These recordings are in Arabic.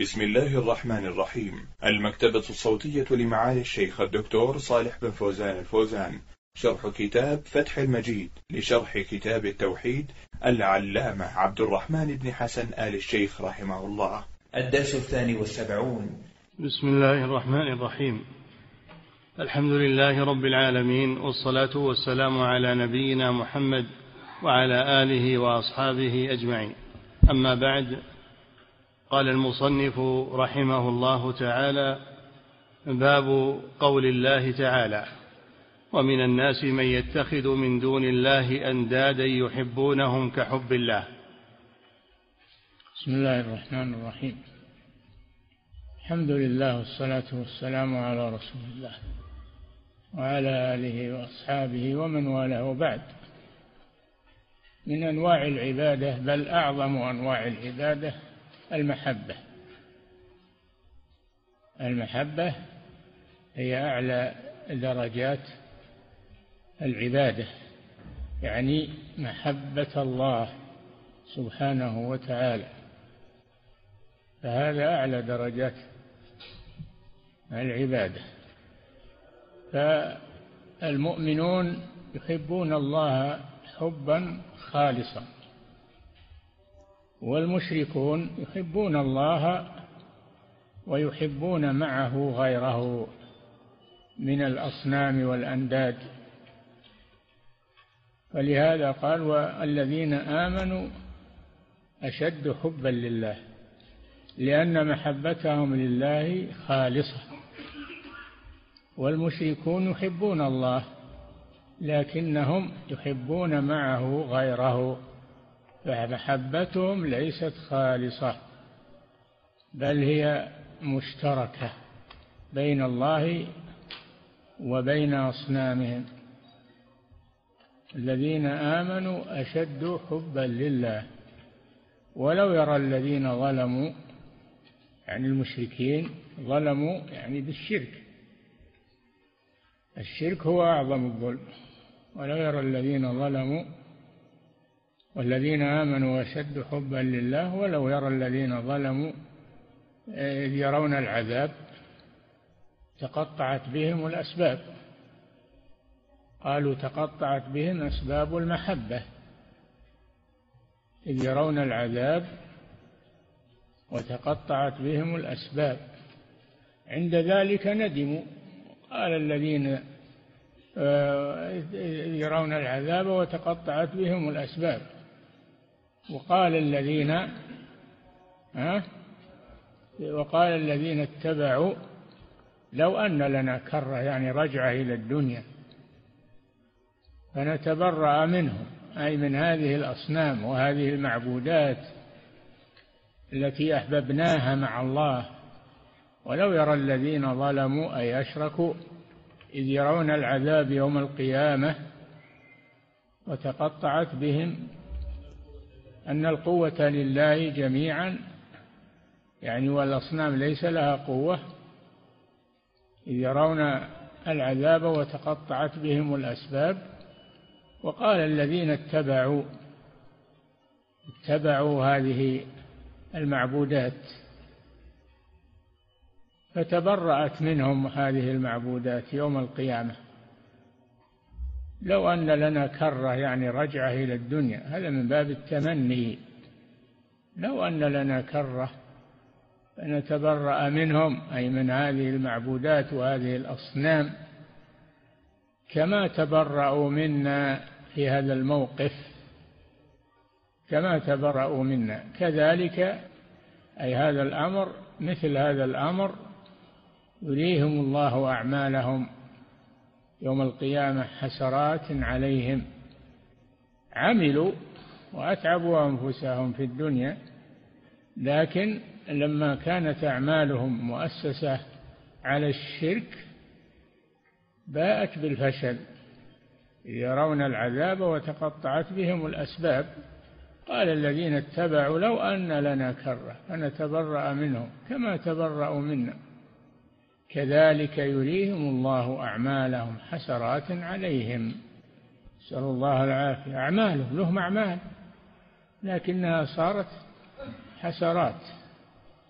بسم الله الرحمن الرحيم. المكتبة الصوتية لمعالي الشيخ الدكتور صالح بن فوزان الفوزان، شرح كتاب فتح المجيد لشرح كتاب التوحيد العلامة عبد الرحمن بن حسن آل الشيخ رحمه الله. الدرس 72. بسم الله الرحمن الرحيم. الحمد لله رب العالمين، والصلاة والسلام على نبينا محمد وعلى آله وأصحابه أجمعين. أما بعد، قال المصنف رحمه الله تعالى: باب قول الله تعالى: ومن الناس من يتخذ من دون الله أندادا يحبونهم كحب الله. بسم الله الرحمن الرحيم. الحمد لله والصلاة والسلام على رسول الله وعلى آله وأصحابه ومن والاه، وبعد. من أنواع العبادة، بل أعظم أنواع العبادة، المحبة هي أعلى درجات العبادة، يعني محبة الله سبحانه وتعالى، فهذا أعلى درجات العبادة. فالمؤمنون يحبون الله حبا خالصا، والمشركون يحبون الله ويحبون معه غيره من الأصنام والأنداد. فلهذا قال: والذين آمنوا أشد حبا لله، لأن محبتهم لله خالصة. والمشركون يحبون الله لكنهم يحبون معه غيره، فمحبتهم ليست خالصة، بل هي مشتركة بين الله وبين أصنامهم. الذين آمنوا أشد حبا لله. ولو يرى الذين ظلموا، يعني المشركين ظلموا يعني بالشرك، الشرك هو أعظم الظلم. ولو يرى الذين ظلموا والذين آمنوا أشد حبا لله، ولو يرى الذين ظلموا إذ يرون العذاب تقطعت بهم الأسباب. قالوا تقطعت بهم أسباب المحبة، إذ يرون العذاب وتقطعت بهم الأسباب. عند ذلك ندموا. قال الذين يرون العذاب وتقطعت بهم الأسباب، وقال الذين اتبعوا لو أن لنا كرة، يعني رجعة إلى الدنيا، فنتبرأ منهم، أي من هذه الأصنام وهذه المعبودات التي أحببناها مع الله. ولو يرى الذين ظلموا أي أشركوا إذ يرون العذاب يوم القيامة وتقطعت بهم، أن القوة لله جميعا، يعني والأصنام ليس لها قوة. إذ يرون العذاب وتقطعت بهم الأسباب. وقال الذين اتبعوا هذه المعبودات، فتبرأت منهم هذه المعبودات يوم القيامة. لو أن لنا كرة، يعني رجعة إلى الدنيا، هذا من باب التمني. لو أن لنا كرة فنتبرأ منهم، أي من هذه المعبودات وهذه الأصنام، كما تبرأوا منا في هذا الموقف، كما تبرأوا منا كذلك. أي هذا الأمر، مثل هذا الأمر يريهم الله أعمالهم يوم القيامة حسرات عليهم. عملوا وأتعبوا أنفسهم في الدنيا، لكن لما كانت أعمالهم مؤسسة على الشرك باءت بالفشل. يرون العذاب وتقطعت بهم الأسباب. قال الذين اتبعوا لو أن لنا كرة فنتبرأ منهم كما تبرأوا منا، كذلك يريهم الله أعمالهم حسرات عليهم. نسأل الله العافية. لهم أعمال لكنها صارت حسرات،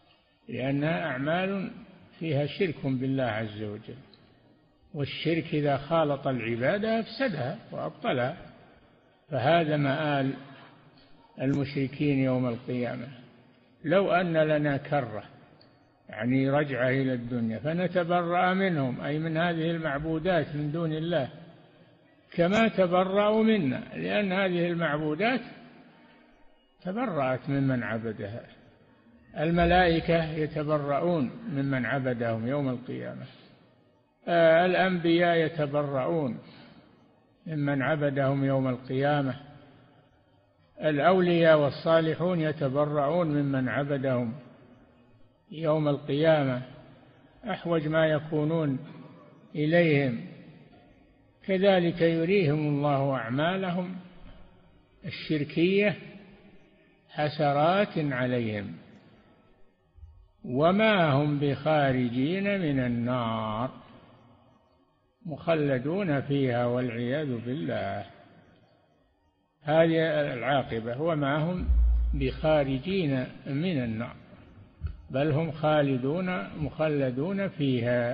لأنها أعمال فيها شرك بالله عز وجل، والشرك إذا خالط العبادة أفسدها وأبطلها. فهذا مآل المشركين يوم القيامة. لو أن لنا كرة، يعني رجعة إلى الدنيا، فنتبرأ منهم، أي من هذه المعبودات من دون الله، كما تبرأوا منا، لأن هذه المعبودات تبرأت ممن عبدها. الملائكة يتبرؤون ممن عبدهم يوم القيامة، الأنبياء يتبرؤون ممن عبدهم يوم القيامة، الأولياء والصالحون يتبرؤون ممن عبدهم يوم القيامة أحوج ما يكونون إليهم. كذلك يريهم الله أعمالهم الشركية حسرات عليهم وما هم بخارجين من النار، مخلدون فيها والعياذ بالله. هذه العاقبة، وما هم بخارجين من النار، بل هم خالدون مخلدون فيها.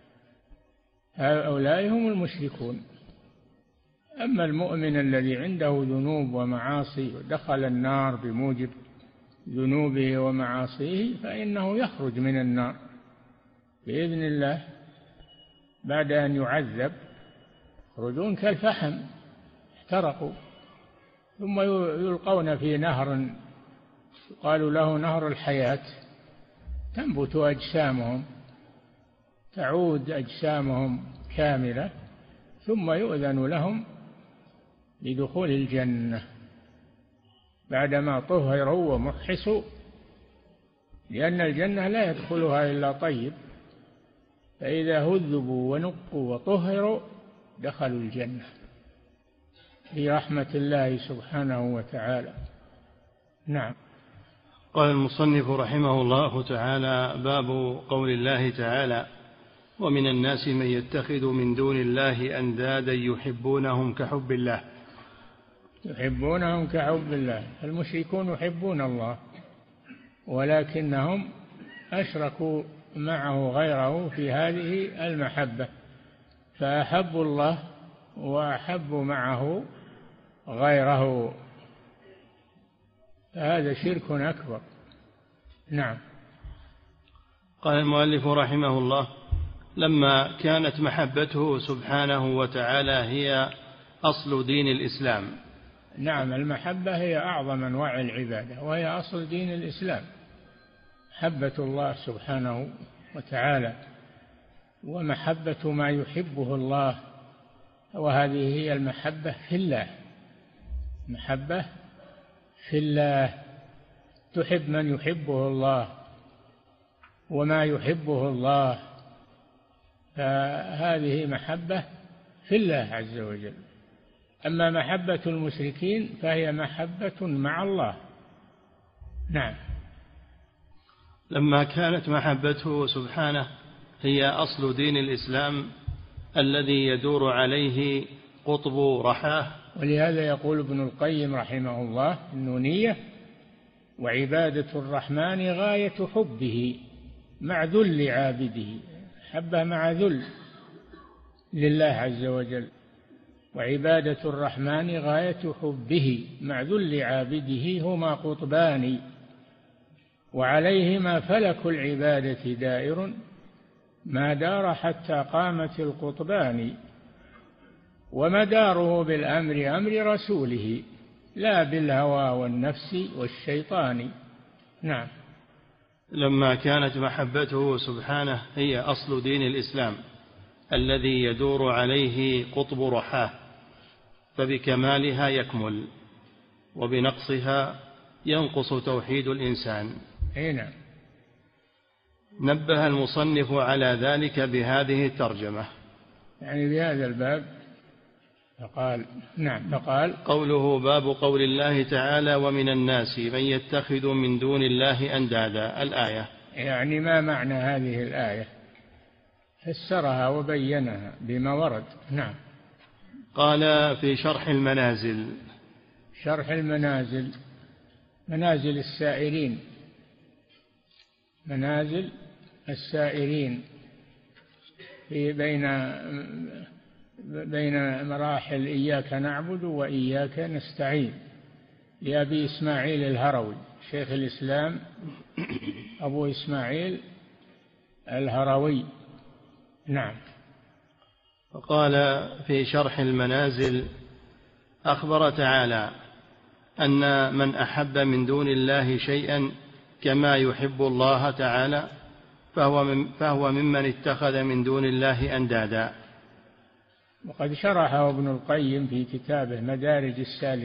هؤلاء هم المشركون. أما المؤمن الذي عنده ذنوب ومعاصي ودخل النار بموجب ذنوبه ومعاصيه فإنه يخرج من النار بإذن الله بعد أن يعذب، يخرجون كالفحم احترقوا، ثم يلقون في نهر يقال له نهر الحياة، تنبت أجسامهم، تعود أجسامهم كاملة، ثم يؤذن لهم بدخول الجنة بعدما طهروا ومحصوا، لأن الجنة لا يدخلها إلا طيب، فإذا هذبوا ونقوا وطهروا دخلوا الجنة برحمة الله سبحانه وتعالى. نعم. قال المصنف رحمه الله تعالى: باب قول الله تعالى: ومن الناس من يتخذ من دون الله أندادا يحبونهم كحب الله. يحبونهم كحب الله. المشركون يحبون الله ولكنهم أشركوا معه غيره في هذه المحبة، فأحبوا الله وأحبوا معه غيره، فهذا شرك أكبر. نعم. قال المؤلف رحمه الله: لما كانت محبته سبحانه وتعالى هي أصل دين الإسلام. نعم، المحبة هي أعظم أنواع العبادة، وهي أصل دين الإسلام، محبة الله سبحانه وتعالى ومحبة ما يحبه الله، وهذه هي المحبة في الله. محبة في الله، تحب من يحبه الله وما يحبه الله، فهذه محبة في الله عز وجل. أما محبة المشركين فهي محبة مع الله. نعم. لما كانت محبته سبحانه هي أصل دين الإسلام الذي يدور عليه قطب رحاه. ولهذا يقول ابن القيم رحمه الله: النونية: وعبادة الرحمن غاية حبه مع ذل عابده. حبه مع ذل لله عز وجل. وعبادة الرحمن غاية حبه مع ذل عابده هما قطبان، وعليهما فلك العبادة دائر ما دار حتى قامت القطبان، ومداره بالأمر أمر رسوله لا بالهوى والنفس والشيطان. نعم. لما كانت محبته سبحانه هي أصل دين الإسلام الذي يدور عليه قطب رحاه، فبكمالها يكمل وبنقصها ينقص توحيد الإنسان. نعم. نبه المصنف على ذلك بهذه الترجمة، يعني بهذا الباب. فقال: نعم. فقال: قوله باب قول الله تعالى: ومن الناس من يتخذ من دون الله أندادا، الآية. يعني ما معنى هذه الآية؟ فسرها وبينها بما ورد. نعم. قال: في شرح المنازل. شرح المنازل، منازل السائرين منازل السائرين بين مراحل إياك نعبد وإياك نستعين لأبي إسماعيل الهروي، شيخ الإسلام أبو إسماعيل الهروي. نعم. وقال في شرح المنازل: أخبر تعالى أن من أحب من دون الله شيئا كما يحب الله تعالى فهو ممن اتخذ من دون الله أندادا. وقد شرحه ابن القيم في كتابه مدارج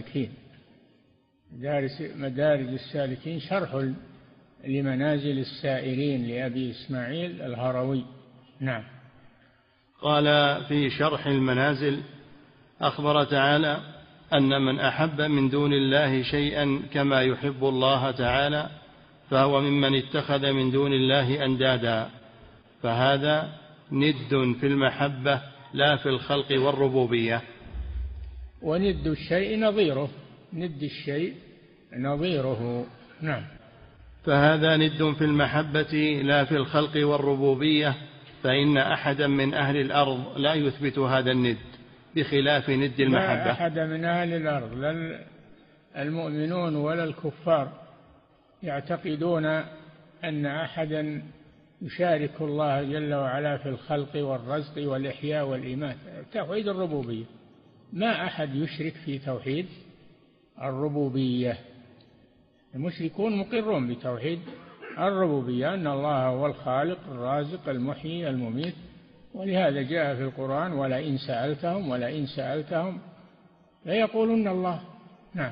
السالكين شرح لمنازل السائرين لأبي إسماعيل الهروي. نعم. قال في شرح المنازل: أخبر تعالى أن من أحب من دون الله شيئا كما يحب الله تعالى فهو ممن اتخذ من دون الله أندادا، فهذا ند في المحبة لا في الخلق والربوبية. وند الشيء نظيره، ند الشيء نظيره. نعم. فهذا ند في المحبة لا في الخلق والربوبية، فإن أحدا من أهل الأرض لا يثبت هذا الند بخلاف ند المحبة. لا أحد من أهل الأرض، لا المؤمنون ولا الكفار، يعتقدون أن أحدا يشارك الله جل وعلا في الخلق والرزق والإحياء والإماتة. توحيد الربوبية ما أحد يشرك في توحيد الربوبية. المشركون مقرون بتوحيد الربوبية، أن الله هو الخالق الرازق المحيي المميت، ولهذا جاء في القرآن: ولئن سألتهم ليقولن الله. نعم.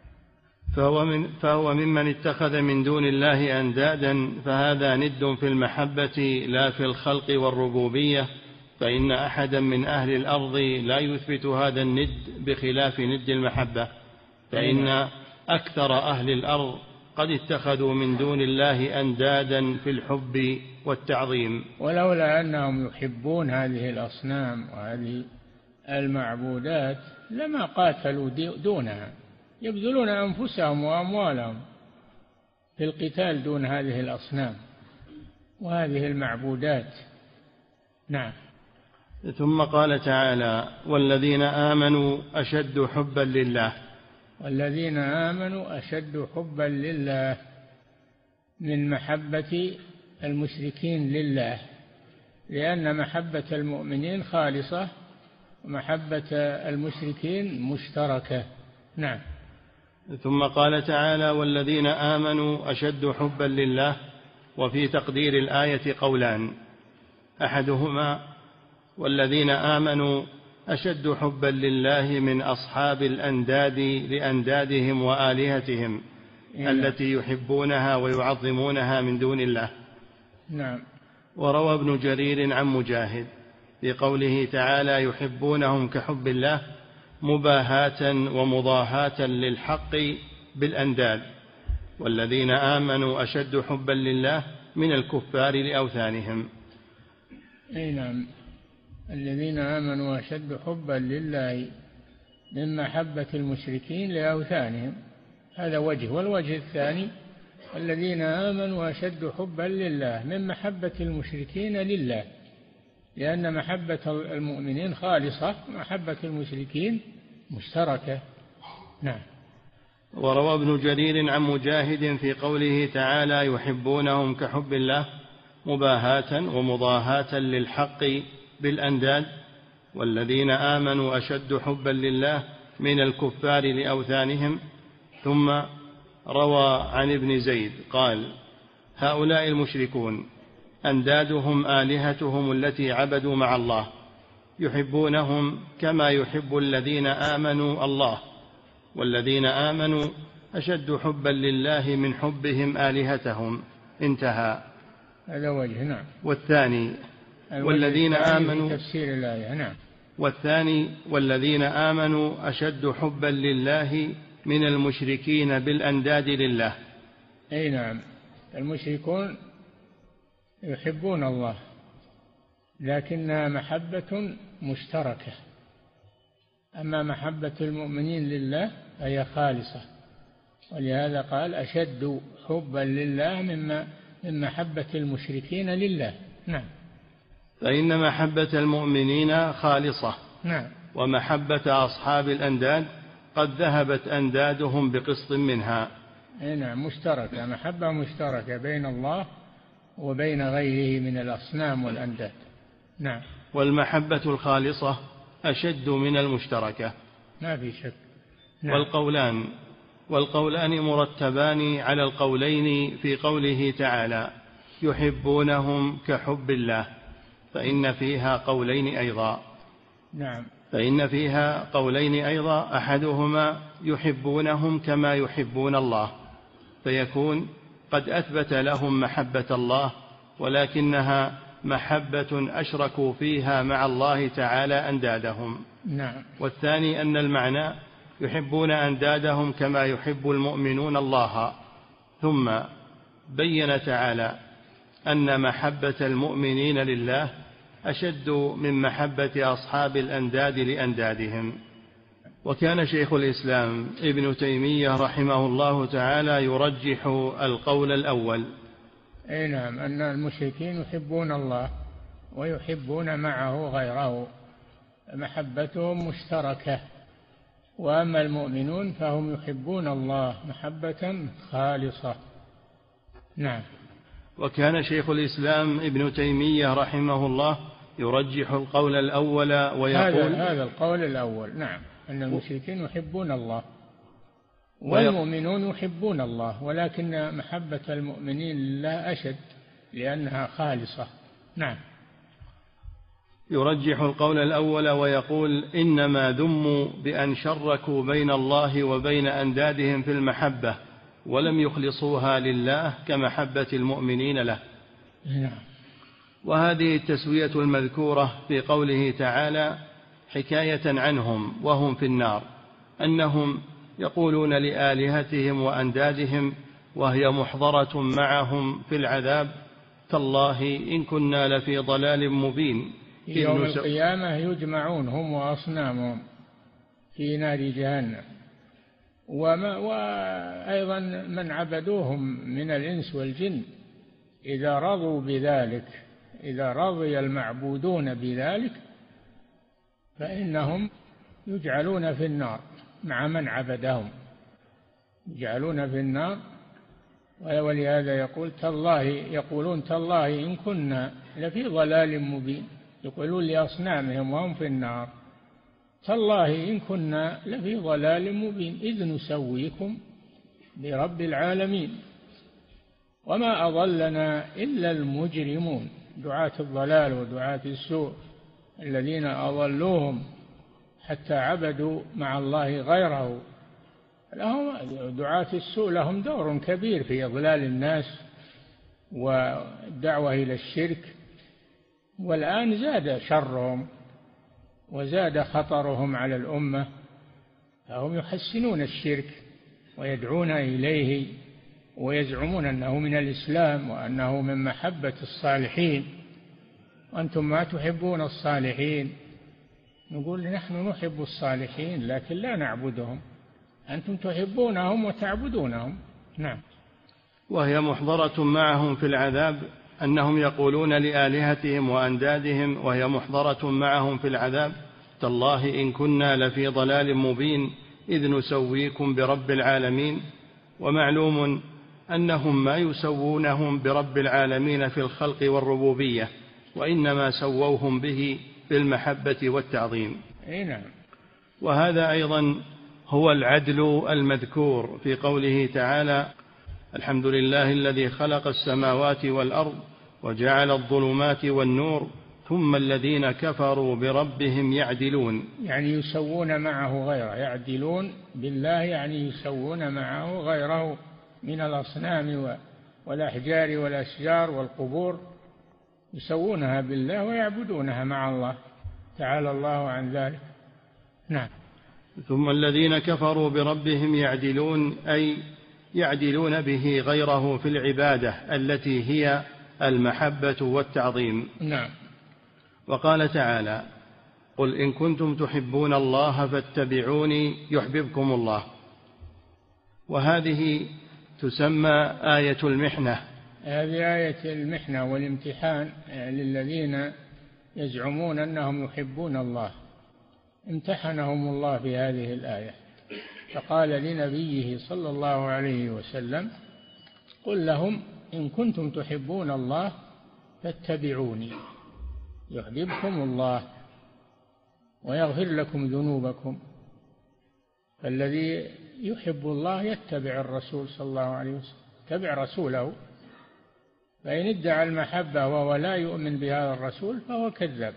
فهو ممن اتخذ من دون الله أندادا، فهذا ند في المحبة لا في الخلق والربوبية، فإن أحدا من أهل الأرض لا يثبت هذا الند بخلاف ند المحبة، فإن أكثر أهل الأرض قد اتخذوا من دون الله أندادا في الحب والتعظيم. ولولا أنهم يحبون هذه الأصنام وهذه المعبودات لما قاتلوا دونها، يبذلون أنفسهم وأموالهم في القتال دون هذه الأصنام وهذه المعبودات. نعم. ثم قال تعالى: والذين آمنوا أشد حبا لله. والذين آمنوا أشد حبا لله، من محبة المشركين لله، لأن محبة المؤمنين خالصة ومحبة المشركين مشتركة. نعم. ثم قال تعالى: والذين آمنوا أشد حبا لله. وفي تقدير الآية قولان: أحدهما: والذين آمنوا أشد حبا لله من أصحاب الأنداد لأندادهم وآلهتهم التي يحبونها ويعظمونها من دون الله. نعم. وروى ابن جرير عن مجاهد في قوله تعالى: يحبونهم كحب الله مباهاة ومضاهاة للحق بالأنداد، والذين آمنوا أشد حبا لله من الكفار لأوثانهم. نعم. الذين آمنوا أشد حبا لله من محبة المشركين لأوثانهم، هذا وجه. والوجه الثاني: الذين آمنوا أشد حبا لله من محبة المشركين لله، لأن محبة المؤمنين خالصة، محبة المشركين مشتركة. نعم. وروى ابن جرير عن مجاهد في قوله تعالى: يحبونهم كحب الله مباهاة ومضاهاة للحق بالأنداد، والذين آمنوا أشد حبا لله من الكفار لأوثانهم. ثم روى عن ابن زيد قال: هؤلاء المشركون أندادهم آلهتهم التي عبدوا مع الله، يحبونهم كما يحب الذين آمنوا الله، والذين آمنوا أشد حبا لله من حبهم آلهتهم. انتهى. هذا وجه. نعم. والثاني: والذين آمنوا تفسير الآية. نعم. والثاني: والذين آمنوا أشد حبا لله من المشركين بالأنداد لله. أي نعم. المشركون يحبون الله لكنها محبة مشتركة، أما محبة المؤمنين لله فهي خالصة، ولهذا قال: أشد حبا لله من محبة المشركين لله. نعم. فإن محبة المؤمنين خالصة. نعم. ومحبة أصحاب الأنداد قد ذهبت أندادهم بقسط منها. نعم، مشتركة، محبة مشتركة بين الله وبين غيره من الأصنام والأنداد. نعم. والمحبة الخالصة أشد من المشتركة، ما في شك. نعم. والقولان مرتبان على القولين في قوله تعالى يحبونهم كحب الله، فإن فيها قولين أيضا أحدهما يحبونهم كما يحبون الله، فيكون قد أثبت لهم محبة الله، ولكنها محبة أشركوا فيها مع الله تعالى أندادهم. نعم. والثاني أن المعنى يحبون أندادهم كما يحب المؤمنون الله، ثم بين تعالى أن محبة المؤمنين لله أشد من محبة أصحاب الأنداد لأندادهم. وكان شيخ الإسلام ابن تيمية رحمه الله تعالى يرجح القول الأول. نعم، أن المشركين يحبون الله ويحبون معه غيره، محبتهم مشتركة، وأما المؤمنون فهم يحبون الله محبة خالصة. نعم. وكان شيخ الإسلام ابن تيمية رحمه الله يرجح القول الأول ويقول هذا القول الأول. نعم، أن المشركين يحبون الله والمؤمنون يحبون الله، ولكن محبة المؤمنين لله أشد لأنها خالصة. نعم. يرجح القول الأول ويقول إنما ذموا بأن شركوا بين الله وبين أندادهم في المحبة ولم يخلصوها لله كمحبة المؤمنين له. نعم. وهذه التسوية المذكورة في قوله تعالى حكاية عنهم وهم في النار، أنهم يقولون لآلهتهم وأندادهم وهي محضرة معهم في العذاب تالله إن كنا لفي ضلال مبين. يوم القيامة يجمعون هم وأصنامهم في نار جهنم، وأيضا من عبدوهم من الإنس والجن إذا رضوا بذلك، إذا رضي المعبودون بذلك فإنهم يجعلون في النار مع من عبدهم، يجعلون في النار. ولهذا يقولون تالله إن كنا لفي ضلال مبين، يقولون لأصنامهم وهم في النار تالله إن كنا لفي ضلال مبين إذ نسويكم برب العالمين وما أضلنا إلا المجرمون، دعاة الضلال ودعاة السوء الذين أضلوهم حتى عبدوا مع الله غيره. دعاة السوء لهم دور كبير في إضلال الناس والدعوة إلى الشرك، والآن زاد شرهم وزاد خطرهم على الأمة، فهم يحسنون الشرك ويدعون إليه ويزعمون أنه من الإسلام وأنه من محبة الصالحين، وأنتم ما تحبون الصالحين. نقول نحن نحب الصالحين لكن لا نعبدهم، أنتم تحبونهم وتعبدونهم. نعم. وهي محضرة معهم في العذاب، أنهم يقولون لآلهتهم وأندادهم وهي محضرة معهم في العذاب تالله إن كنا لفي ضلال مبين إذ نسويكم برب العالمين. ومعلوم أنهم ما يسوونهم برب العالمين في الخلق والربوبية، وإنما سووهم به بالمحبة والتعظيم. نعم. وهذا أيضا هو العدل المذكور في قوله تعالى الحمد لله الذي خلق السماوات والأرض وجعل الظلمات والنور ثم الذين كفروا بربهم يعدلون، يعني يسوون معه غيره، يعدلون بالله يعني يسوون معه غيره من الأصنام والأحجار والأشجار والقبور، يسوونها بالله ويعبدونها مع الله تعالى الله عن ذلك. نعم. ثم الذين كفروا بربهم يعدلون، أي يعدلون به غيره في العبادة التي هي المحبة والتعظيم. نعم. وقال تعالى قل إن كنتم تحبون الله فاتبعوني يحببكم الله. وهذه تسمى آية المحنة، هذه آية المحنة والامتحان للذين يزعمون أنهم يحبون الله، امتحنهم الله في هذه الآية، فقال لنبيه صلى الله عليه وسلم: قل لهم إن كنتم تحبون الله فاتبعوني يحببكم الله ويغفر لكم ذنوبكم. فالذي يحب الله يتبع الرسول صلى الله عليه وسلم، يتبع رسوله، فإن ادعى المحبة وهو لا يؤمن بهذا الرسول فهو كذاب.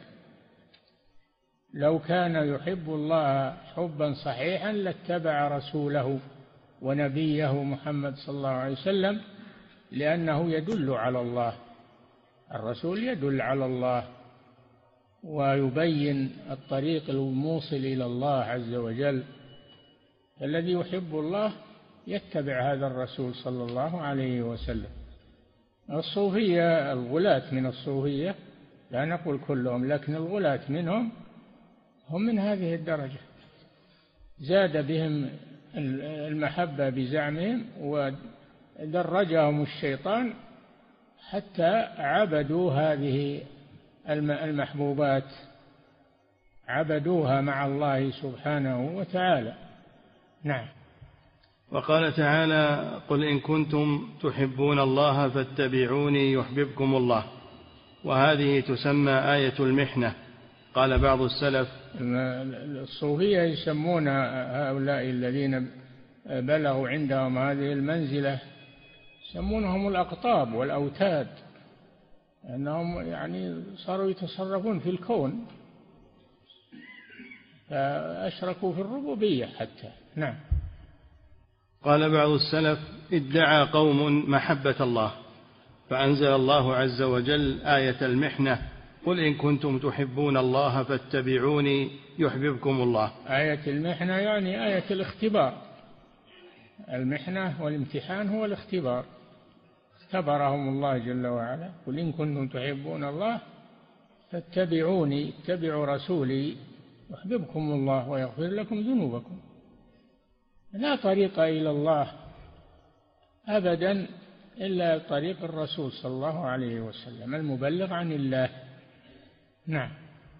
لو كان يحب الله حبا صحيحا لاتبع رسوله ونبيه محمد صلى الله عليه وسلم، لأنه يدل على الله، الرسول يدل على الله ويبين الطريق الموصل إلى الله عز وجل. الذي يحب الله يتبع هذا الرسول صلى الله عليه وسلم. الصوفية، الغلاة من الصوفية، لا نقول كلهم، لكن الغلاة منهم هم من هذه الدرجة، زاد بهم المحبة بزعمهم ودرجهم الشيطان حتى عبدوا هذه المحبوبات، عبدوها مع الله سبحانه وتعالى. نعم. وقال تعالى: قل إن كنتم تحبون الله فاتبعوني يحببكم الله. وهذه تسمى آية المحنة. قال بعض السلف: الصوفية يسمون هؤلاء الذين بلغوا عندهم هذه المنزلة يسمونهم الأقطاب والأوتاد، أنهم يعني صاروا يتصرفون في الكون، فأشركوا في الربوبية حتى. نعم. قال بعض السلف: ادعى قوم محبة الله فأنزل الله عز وجل آية المحنة: قل إن كنتم تحبون الله فاتبعوني يحببكم الله. آية المحنة يعني آية الاختبار. المحنة والامتحان هو الاختبار، اختبرهم الله جل وعلا. قل إن كنتم تحبون الله فاتبعوني، اتبعوا رسولي يحببكم الله ويغفر لكم ذنوبكم. لا طريق إلى الله أبدا إلا طريق الرسول صلى الله عليه وسلم المبلغ عن الله. نعم.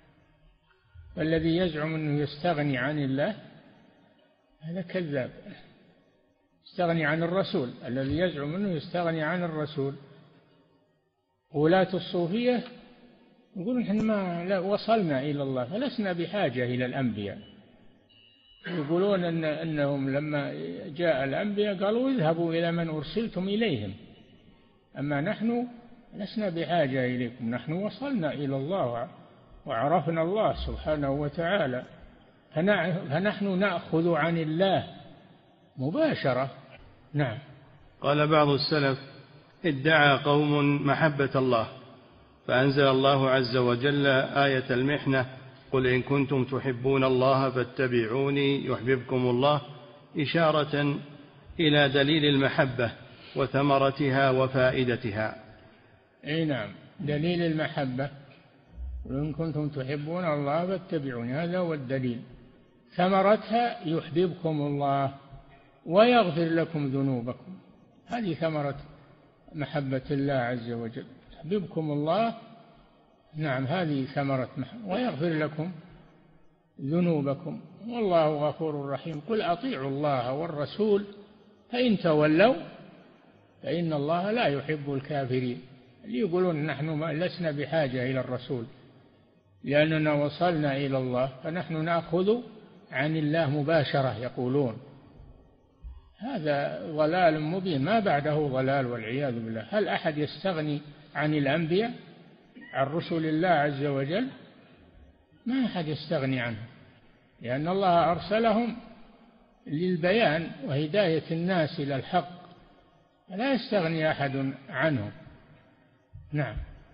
والذي يزعم أنه يستغني عن الله هذا كذاب، يستغني عن الرسول. الذي يزعم أنه يستغني عن الرسول، ولاة الصوفية يقولون إحنا ما وصلنا إلى الله فلسنا بحاجة إلى الأنبياء. يقولون أنهم لما جاء الأنبياء قالوا اذهبوا إلى من أرسلتم إليهم، أما نحن لسنا بحاجة إليكم، نحن وصلنا إلى الله وعرفنا الله سبحانه وتعالى، فنحن نأخذ عن الله مباشرة. نعم. قال بعض السلف: ادعى قوم محبة الله فأنزل الله عز وجل آية المحنة: قل إن كنتم تحبون الله فاتبعوني يحببكم الله، إشارة إلى دليل المحبة وثمرتها وفائدتها. أي نعم، دليل المحبة. قل إن كنتم تحبون الله فاتبعوني، هذا هو الدليل. ثمرتها يحببكم الله ويغفر لكم ذنوبكم، هذه ثمرة محبة الله عز وجل، يحببكم الله. نعم، هذه ثمرة محبة، ويغفر لكم ذنوبكم والله غفور رحيم. قل أطيعوا الله والرسول فإن تولوا فإن الله لا يحب الكافرين. اللي يقولون نحن لسنا بحاجة إلى الرسول لأننا وصلنا إلى الله فنحن نأخذ عن الله مباشرة، يقولون هذا ضلال مبين ما بعده ضلال والعياذ بالله. هل أحد يستغني عن الأنبياء، عن رسل الله عز وجل؟ ما أحد يستغني عنه، لأن الله أرسلهم للبيان وهداية الناس إلى الحق، لا يستغني أحد عنهم. نعم.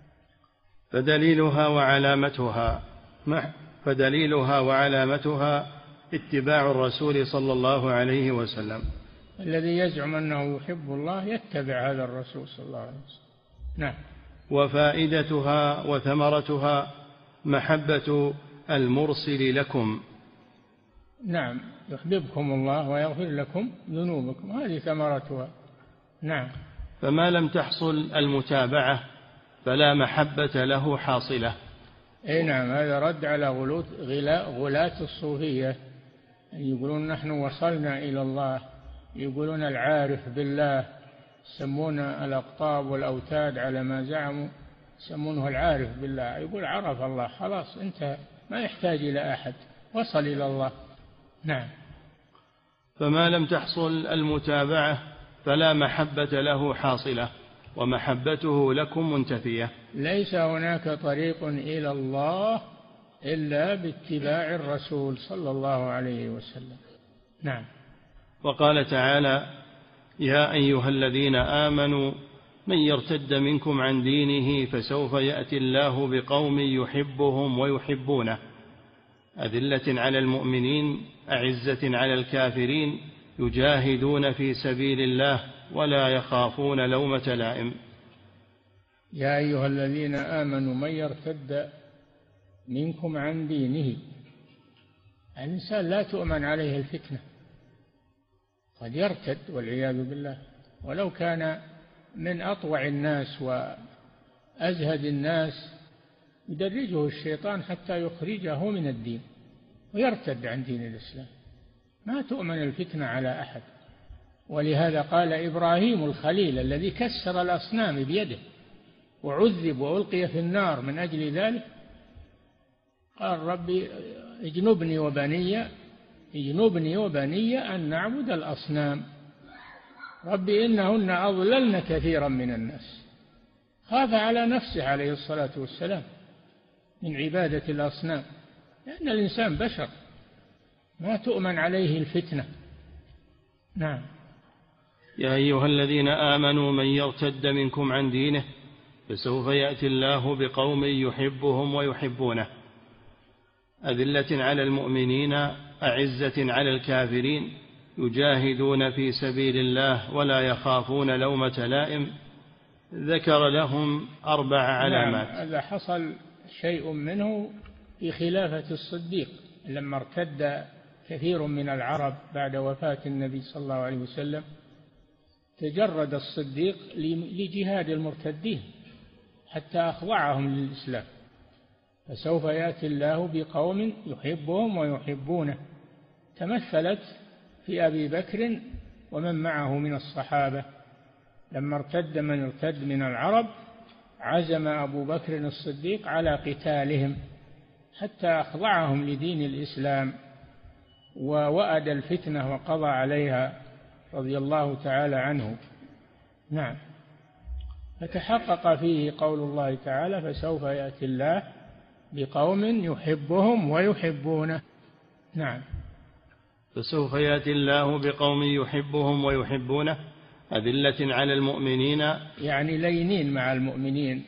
فدليلها وعلامتها اتباع الرسول صلى الله عليه وسلم. الذي يزعم أنه يحب الله يتبع هذا الرسول صلى الله عليه وسلم. نعم. وفائدتها وثمرتها محبة المرسل لكم. نعم، يحببكم الله ويغفر لكم ذنوبكم، هذه ثمرتها. نعم. فما لم تحصل المتابعة فلا محبة له حاصلة. أي نعم، هذا رد على غلاة الصوفية، يقولون نحن وصلنا إلى الله، يقولون العارف بالله، يسمون الأقطاب والأوتاد على ما زعموا يسمونه العارف بالله، يقول عرف الله خلاص انتهى، ما يحتاج إلى أحد، وصل إلى الله. نعم. فما لم تحصل المتابعة فلا محبة له حاصلة ومحبته لكم منتفية. ليس هناك طريق إلى الله إلا باتباع الرسول صلى الله عليه وسلم. نعم. وقال تعالى: يا أيها الذين آمنوا من يرتد منكم عن دينه فسوف يأتي الله بقوم يحبهم ويحبونه أذلة على المؤمنين أعزة على الكافرين يجاهدون في سبيل الله ولا يخافون لومة لائم. يا أيها الذين آمنوا من يرتد منكم عن دينه، الإنسان لا تؤمن عليه الفتنة، قد يرتد والعياذ بالله، ولو كان من أطوع الناس وأزهد الناس يدرجه الشيطان حتى يخرجه من الدين ويرتد عن دين الإسلام، ما تؤمن الفتنة على أحد. ولهذا قال إبراهيم الخليل الذي كسر الأصنام بيده وعذب وألقي في النار من أجل ذلك، قال ربي اجنبني وبني أن نعبد الأصنام، ربي إنهن أضللن كثيرا من الناس. خاف على نفسه عليه الصلاة والسلام من عبادة الأصنام، لأن الإنسان بشر ما تؤمن عليه الفتنة. نعم. يا أيها الذين آمنوا من يرتد منكم عن دينه فسوف يأتي الله بقوم يحبهم ويحبونه أذلة على المؤمنين أعزة على الكافرين يجاهدون في سبيل الله ولا يخافون لومة لائم. ذكر لهم 4 علامات. نعم، هذا حصل شيء منه في خلافة الصديق لما ارتد كثير من العرب بعد وفاة النبي صلى الله عليه وسلم، تجرد الصديق لجهاد المرتدين حتى أخضعهم للإسلام. فسوف يأتي الله بقوم يحبهم ويحبونه، تمثلت في أبي بكر ومن معه من الصحابة. لما ارتد من ارتد من العرب عزم أبو بكر الصديق على قتالهم حتى أخضعهم لدين الإسلام ووأد الفتنة وقضى عليها رضي الله تعالى عنه. نعم. فتحقق فيه قول الله تعالى: فسوف يأتي الله بقوم يحبهم ويحبونه. نعم. فسوف يأتي الله بقوم يحبهم ويحبونه أذلة على المؤمنين، يعني لينين مع المؤمنين،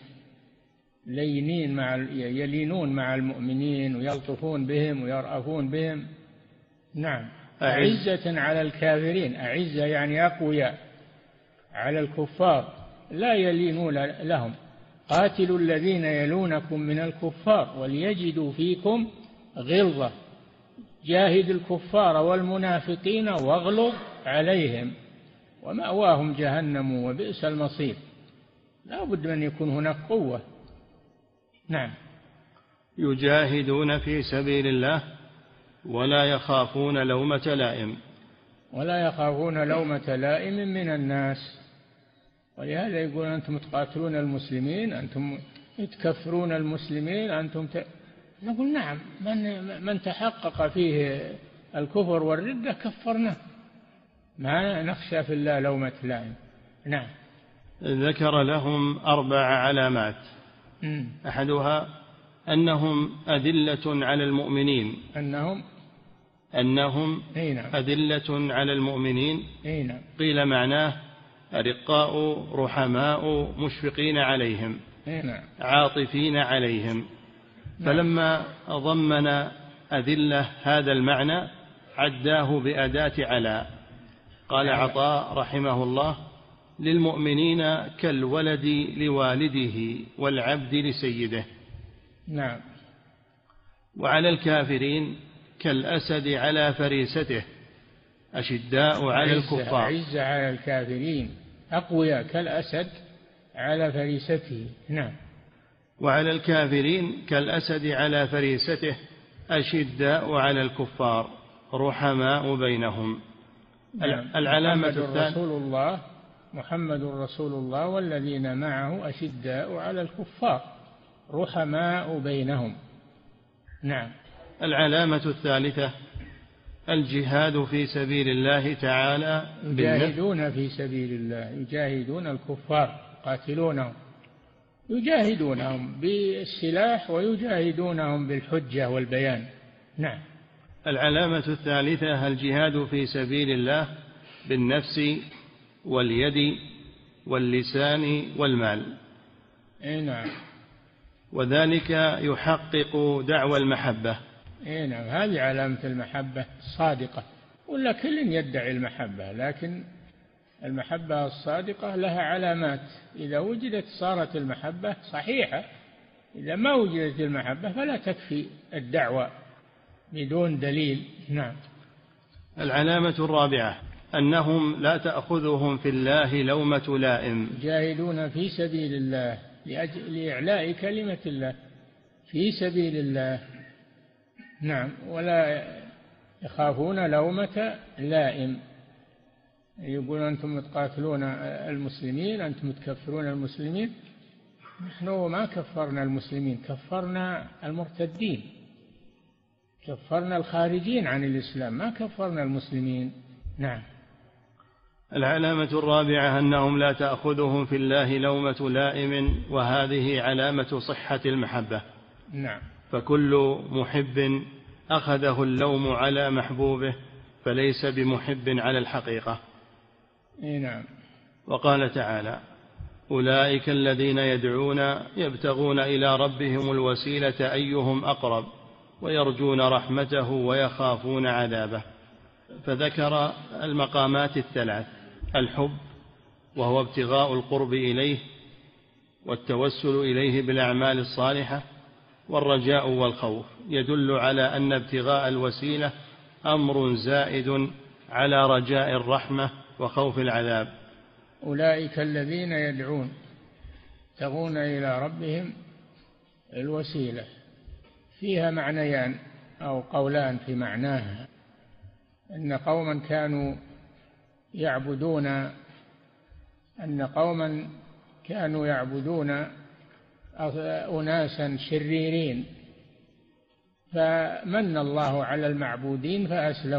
يلينون مع المؤمنين ويلطفون بهم ويرأفون بهم. نعم. أعزة على الكافرين، أعزة يعني أقوياء على الكفار لا يلينون لهم. قاتلوا الذين يلونكم من الكفار وليجدوا فيكم غلظة، جاهد الكفار والمنافقين واغلظ عليهم ومأواهم جهنم وبئس المصير. لا بد أن يكون هناك قوة. نعم. يجاهدون في سبيل الله ولا يخافون لومة لائم، ولا يخافون لومة لائم من الناس. ولهذا يقول: أنتم تقاتلون المسلمين، أنتم تكفرون المسلمين، نقول نعم، من تحقق فيه الكفر والردة كفرناه، ما نخشى في الله لومة لائم. نعم. ذكر لهم 4 علامات. أحدها أنهم أذلة على المؤمنين، أنهم أذلة على المؤمنين. قيل معناه أرقاء رحماء مشفقين عليهم عاطفين عليهم. فلما ضمن أذلة هذا المعنى عداه بأداة على. قال عطاء رحمه الله: للمؤمنين كالولد لوالده والعبد لسيده. نعم. وعلى الكافرين كالأسد على فريسته أشداء على الكفار. أعز على الكافرين أقوياء كالأسد على فريسته. نعم. وعلى الكافرين كالأسد على فريسته أشداء على الكفار رحماء بينهم. نعم. العلامة محمد رسول الله والذين معه أشداء على الكفار رحماء بينهم. نعم. العلامة الثالثة الجهاد في سبيل الله تعالى، يجاهدون في سبيل الله، يجاهدون الكفار، قاتلونهم، يجاهدونهم بالسلاح ويجاهدونهم بالحجة والبيان. نعم. العلامة الثالثة الجهاد في سبيل الله بالنفس واليد واللسان والمال. نعم. وذلك يحقق دعوى المحبة. نعم، هذه علامة المحبة الصادقة. ولا كل يدعي المحبة، لكن المحبة الصادقة لها علامات، إذا وجدت صارت المحبة صحيحة، إذا ما وجدت المحبة فلا تكفي الدعوة بدون دليل. نعم. العلامة الرابعة أنهم لا تأخذهم في الله لومة لائم. جاهدون في سبيل الله لإعلاء كلمة الله في سبيل الله. نعم. ولا يخافون لومة لائم، يقول أنتم تقاتلون المسلمين، أنتم تكفرون المسلمين. نحن ما كفرنا المسلمين، كفرنا المرتدين، كفرنا الخارجين عن الإسلام، ما كفرنا المسلمين. نعم. العلامة الرابعة أنهم لا تأخذهم في الله لومة لائم، وهذه علامة صحة المحبة. نعم. فكل محب أخذه اللوم على محبوبه فليس بمحب على الحقيقة. نعم. وقال تعالى أولئك الذين يدعون يبتغون إلى ربهم الوسيلة أيهم أقرب ويرجون رحمته ويخافون عذابه. فذكر المقامات الثلاث: الحب وهو ابتغاء القرب إليه، والتوسل إليه بالأعمال الصالحة، والرجاء والخوف، يدل على أن ابتغاء الوسيلة أمر زائد على رجاء الرحمة وخوف العذاب. أولئك الذين يدعون يبتغون إلى ربهم الوسيلة، فيها معنيان أو قولان في معناها: أن قوما كانوا يعبدون أناسا شريرين، فمن الله على المعبودين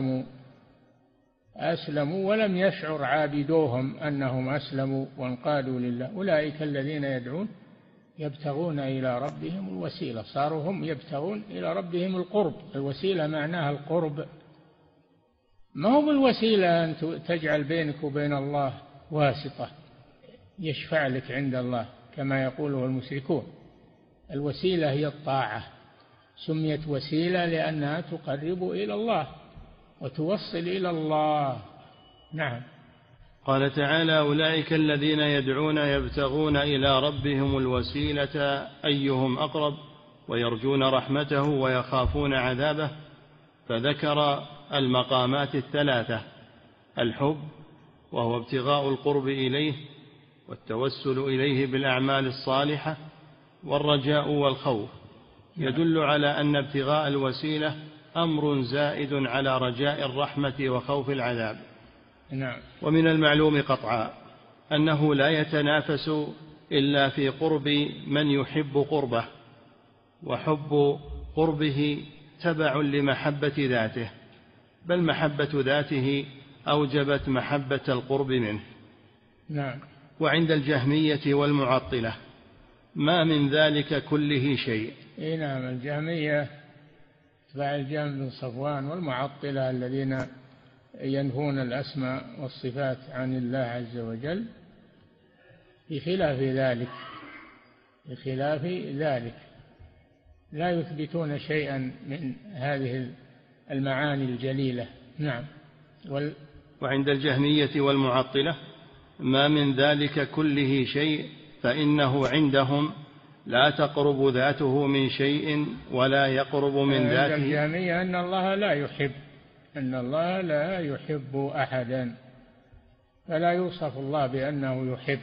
فأسلموا ولم يشعر عابدوهم أنهم أسلموا وانقادوا لله. أولئك الذين يدعون يبتغون إلى ربهم الوسيلة، صاروا هم يبتغون إلى ربهم القرب. الوسيلة معناها القرب، ما هو بالوسيلة أن تجعل بينك وبين الله واسطة يشفع لك عند الله كما يقوله المشركون. الوسيلة هي الطاعة، سميت وسيلة لأنها تقرب إلى الله وتوصل إلى الله. نعم. قال تعالى أولئك الذين يدعون يبتغون إلى ربهم الوسيلة أيهم أقرب ويرجون رحمته ويخافون عذابه. فذكر المقامات الثلاثة: الحب وهو ابتغاء القرب إليه، والتوسل إليه بالأعمال الصالحة، والرجاء والخوف، يدل على أن ابتغاء الوسيلة أمر زائد على رجاء الرحمة وخوف العذاب. نعم. ومن المعلوم قطعا أنه لا يتنافس إلا في قرب من يحب قربه، وحب قربه تبع لمحبة ذاته، بل محبة ذاته أوجبت محبة القرب منه. نعم. وعند الجهمية والمعطلة ما من ذلك كله شيء. نعم. الجهمية تبع الجهم بن صفوان، والمعطلة الذين ينفون الأسماء والصفات عن الله عز وجل، بخلاف ذلك لا يثبتون شيئا من هذه المعاني الجليلة. نعم. وعند الجهمية والمعطلة ما من ذلك كله شيء، فإنه عندهم لا تقرب ذاته من شيء ولا يقرب من ذاته. عند الجهمية أن الله لا يحب أحدا، فلا يوصف الله بأنه يحب،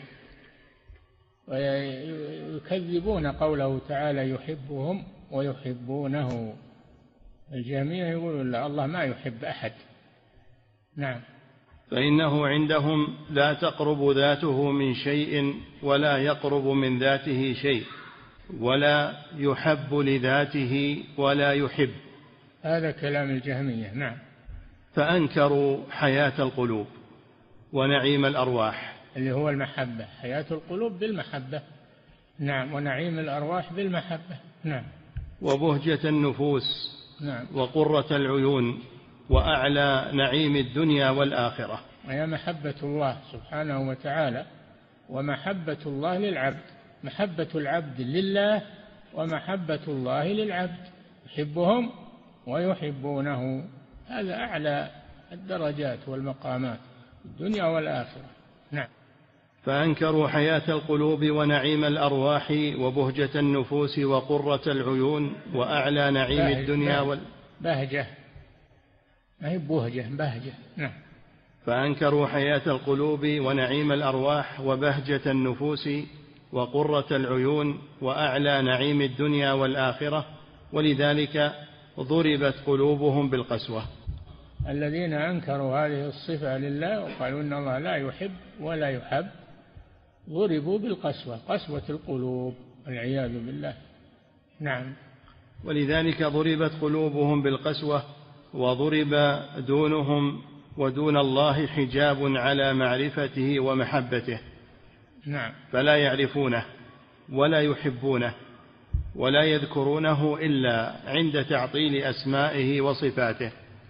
ويكذبون قوله تعالى يحبهم ويحبونه. الجميع يقولون لا، الله ما يحب أحد. نعم. فإنه عندهم لا تقرب ذاته من شيء ولا يقرب من ذاته شيء، ولا يحب لذاته ولا يحب. هذا كلام الجهمية. نعم. فأنكروا حياة القلوب ونعيم الأرواح، اللي هو المحبة، حياة القلوب بالمحبة. نعم. ونعيم الأرواح بالمحبة. نعم. وبهجة النفوس. نعم. وقرة العيون، وأعلى نعيم الدنيا والآخرة. وهي محبة الله سبحانه وتعالى، ومحبة الله للعبد، محبة العبد لله ومحبة الله للعبد، يحبهم ويحبونه. هذا أعلى الدرجات والمقامات الدنيا والآخرة. نعم. فأنكروا حياة القلوب ونعيم الأرواح وبهجة النفوس وقرة العيون وأعلى نعيم الدنيا بهجة، ما هي بهجة، بهجة. نعم. فأنكروا حياة القلوب ونعيم الأرواح وبهجة النفوس وقرة العيون وأعلى نعيم الدنيا والآخرة، ولذلك ضربت قلوبهم بالقسوة. الذين أنكروا هذه الصفة لله وقالوا إن الله لا يحب ولا يحب ضربوا بالقسوة، قسوة القلوب والعياذ بالله. نعم. ولذلك ضربت قلوبهم بالقسوة، وضرب دونهم ودون الله حجاب على معرفته ومحبته. نعم. فلا يعرفونه ولا يحبونه ولا يذكرونه إلا عند تعطيل أسمائه وصفاته.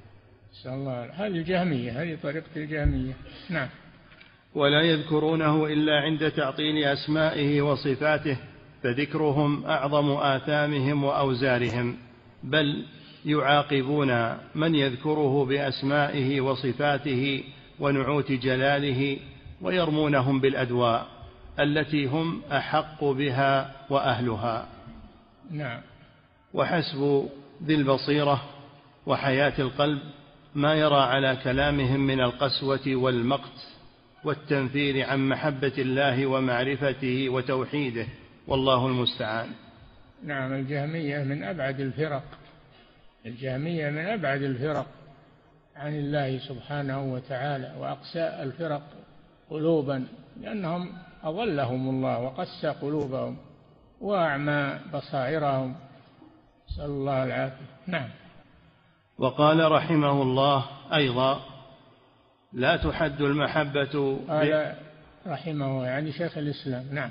هذه الجهمية، هذه طريقة الجهمية. نعم. ولا يذكرونه إلا عند تعطيل أسمائه وصفاته، فذكرهم أعظم آثامهم وأوزارهم، بل يعاقبون من يذكره بأسمائه وصفاته ونعوت جلاله، ويرمونهم بالأدواء التي هم أحق بها وأهلها. نعم. وحسب ذي البصيرة وحياة القلب ما يرى على كلامهم من القسوة والمقت والتنفير عن محبة الله ومعرفته وتوحيده، والله المستعان. نعم. الجهمية من أبعد الفرق، الجهمية من أبعد الفرق عن الله سبحانه وتعالى، وأقسى الفرق قلوبا، لأنهم أضلهم الله وقسى قلوبهم وأعمى بصائرهم، نسأل الله العافية. نعم. وقال رحمه الله أيضا: لا تحد المحبة. قال رحمه يعني شيخ الإسلام. نعم.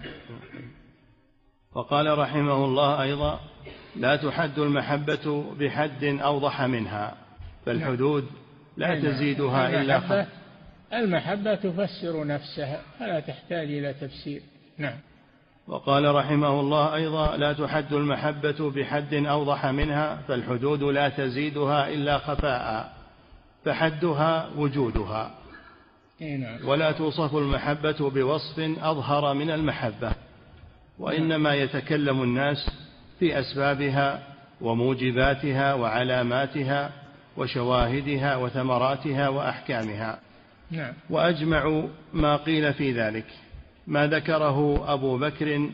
وقال رحمه الله أيضا: لا تحد المحبة بحد أوضح منها، فالحدود لا تزيدها إلا المحبة تفسر نفسها فلا تحتاج إلى تفسير. نعم. وقال رحمه الله أيضا: لا تحد المحبة بحد أوضح منها، فالحدود لا تزيدها إلا خفاء، فحدها وجودها. ولا توصف المحبة بوصف أظهر من المحبة، وإنما يتكلم الناس في أسبابها وموجباتها وعلاماتها وشواهدها وثمراتها وأحكامها. نعم. وأجمع ما قيل في ذلك ما ذكره أبو بكر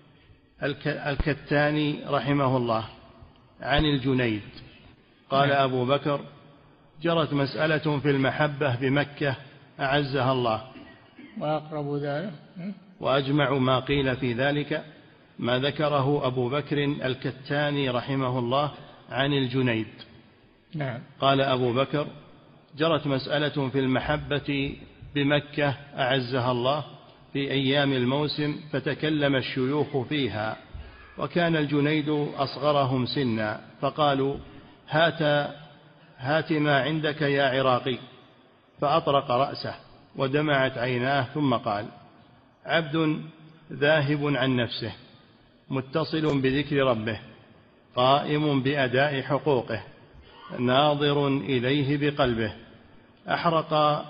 الكتاني رحمه الله عن الجنيد. قال أبو بكر: جرت مسألة في المحبة بمكة أعزها الله. وأقرب ذلك. وأجمع ما قيل في ذلك ما ذكره أبو بكر الكتاني رحمه الله عن الجنيد. نعم. قال أبو بكر: جرت مسألة في المحبة بمكة أعزها الله في أيام الموسم، فتكلم الشيوخ فيها، وكان الجنيد أصغرهم سنا، فقالوا: هات ما عندك يا عراقي. فأطرق رأسه ودمعت عيناه، ثم قال: عبد ذاهب عن نفسه، متصل بذكر ربه، قائم بأداء حقوقه، ناظر إليه بقلبه، أحرق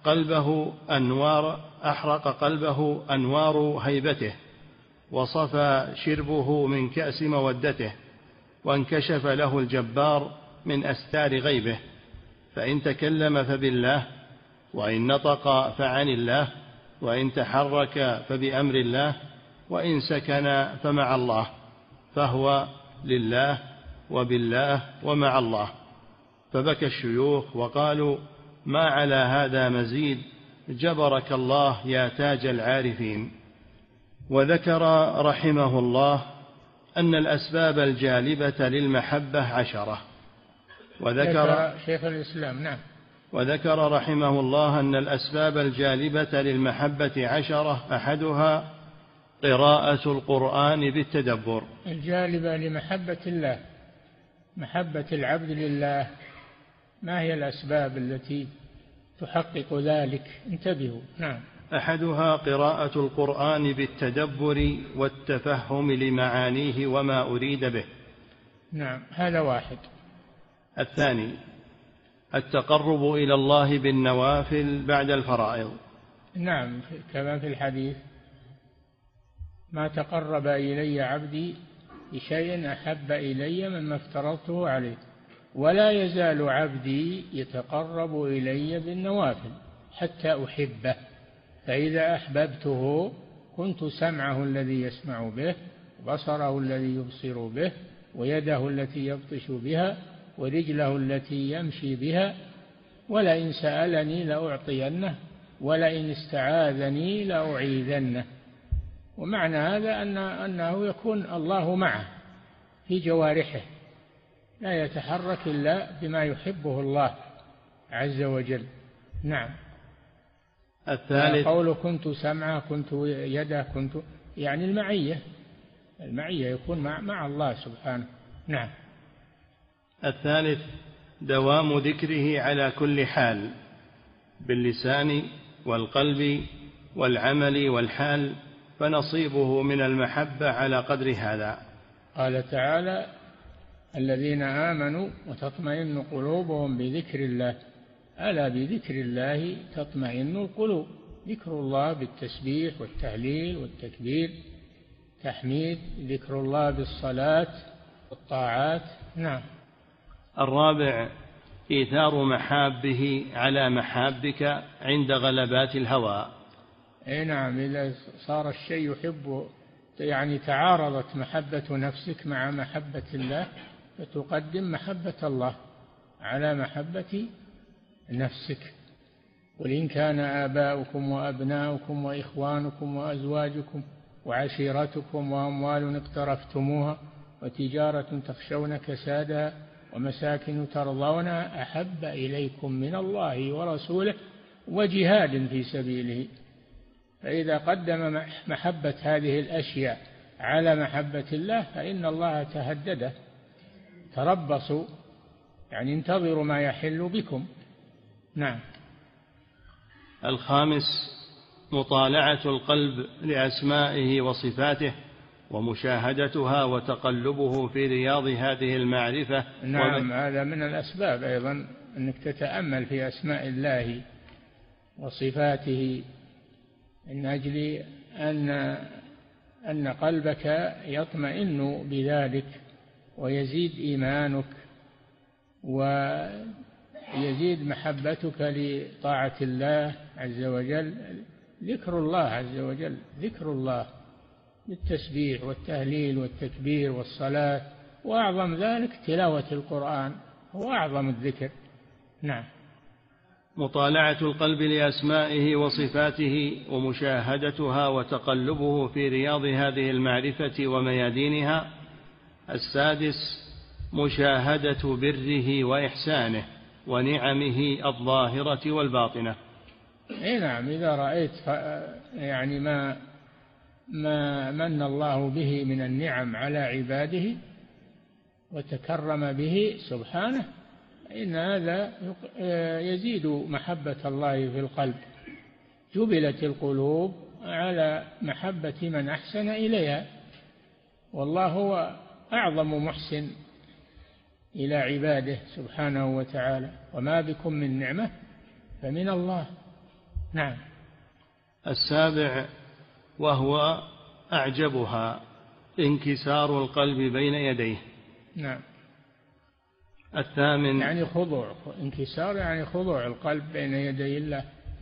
قلبه أنوار هيبته، وصفى شربه من كأس مودته، وانكشف له الجبار من أستار غيبه، فإن تكلم فبالله، وإن نطق فعن الله، وإن تحرك فبأمر الله، وإن سكن فمع الله، فهو لله وبالله ومع الله. فبكى الشيوخ وقالوا: ما على هذا مزيد، جبرك الله يا تاج العارفين. وذكر رحمه الله أن الأسباب الجالبة للمحبة 10. وذكر شيخ الإسلام نعم. وذكر رحمه الله أن الأسباب الجالبة للمحبة 10، أحدها قراءة القرآن بالتدبر. الجالبة لمحبة الله، محبة العبد لله. ما هي الأسباب التي تحقق ذلك؟ انتبهوا. نعم. أحدها قراءة القرآن بالتدبر والتفهم لمعانيه وما أريد به. نعم، هذا واحد. الثاني التقرب إلى الله بالنوافل بعد الفرائض. نعم، كما في الحديث: ما تقرب إلي عبدي بشيء أحب إلي مما افترضته عليه، ولا يزال عبدي يتقرب إلي بالنوافل حتى أحبه، فإذا أحببته كنت سمعه الذي يسمع به، وبصره الذي يبصر به، ويده التي يبطش بها، ورجله التي يمشي بها، ولئن سألني لأعطينه، ولئن استعاذني لأعيذنه. ومعنى هذا أنه يكون الله معه في جوارحه، لا يتحرك إلا بما يحبه الله عز وجل. نعم. الثالث قوله كنت سمعه، كنت يده، كنت يعني المعية يكون مع الله سبحانه. نعم. الثالث دوام ذكره على كل حال، باللسان والقلب والعمل والحال، فنصيبه من المحبة على قدر هذا. قال تعالى: الذين آمنوا وتطمئن قلوبهم بذكر الله، ألا بذكر الله تطمئن القلوب. ذكر الله بالتسبيح والتهليل والتكبير، تحميد، ذكر الله بالصلاة والطاعات. نعم. الرابع إيثار محابه على محابك عند غلبات الهوى. نعم، إذا صار الشيء يحبه، يعني تعارضت محبة نفسك مع محبة الله، فتقدم محبة الله على محبة نفسك. قل إن كان آباؤكم وأبناؤكم وإخوانكم وأزواجكم وعشيرتكم وأموال اقترفتموها وتجارة تخشون كسادها ومساكن ترضونها أحب إليكم من الله ورسوله وجهاد في سبيله. فإذا قدم محبة هذه الأشياء على محبة الله فإن الله تهدده. تربصوا، يعني انتظروا ما يحل بكم. نعم. الخامس مطالعة القلب لأسمائه وصفاته ومشاهدتها وتقلبه في رياض هذه المعرفة. نعم، هذا من الأسباب أيضا أنك تتأمل في أسماء الله وصفاته، من أجل أن قلبك يطمئن بذلك ويزيد إيمانك ويزيد محبتك لطاعة الله عز وجل. ذكر الله عز وجل، ذكر الله بالتسبيح والتهليل والتكبير والصلاة، وأعظم ذلك تلاوة القرآن هو أعظم الذكر. نعم. مطالعة القلب لأسمائه وصفاته ومشاهدتها وتقلبه في رياض هذه المعرفة وميادينها. السادس مشاهدة بره وإحسانه ونعمه الظاهرة والباطنة. نعم، إذا رأيت يعني ما من الله به من النعم على عباده وتكرم به سبحانه، إن هذا يزيد محبة الله في القلب. جبلت القلوب على محبة من أحسن إليها، والله هو أعظم محسن إلى عباده سبحانه وتعالى، وما بكم من نعمة فمن الله. نعم. السابع وهو أعجبها انكسار القلب بين يديه. نعم. الثامن يعني خضوع، انكسار يعني خضوع القلب بين يدي الله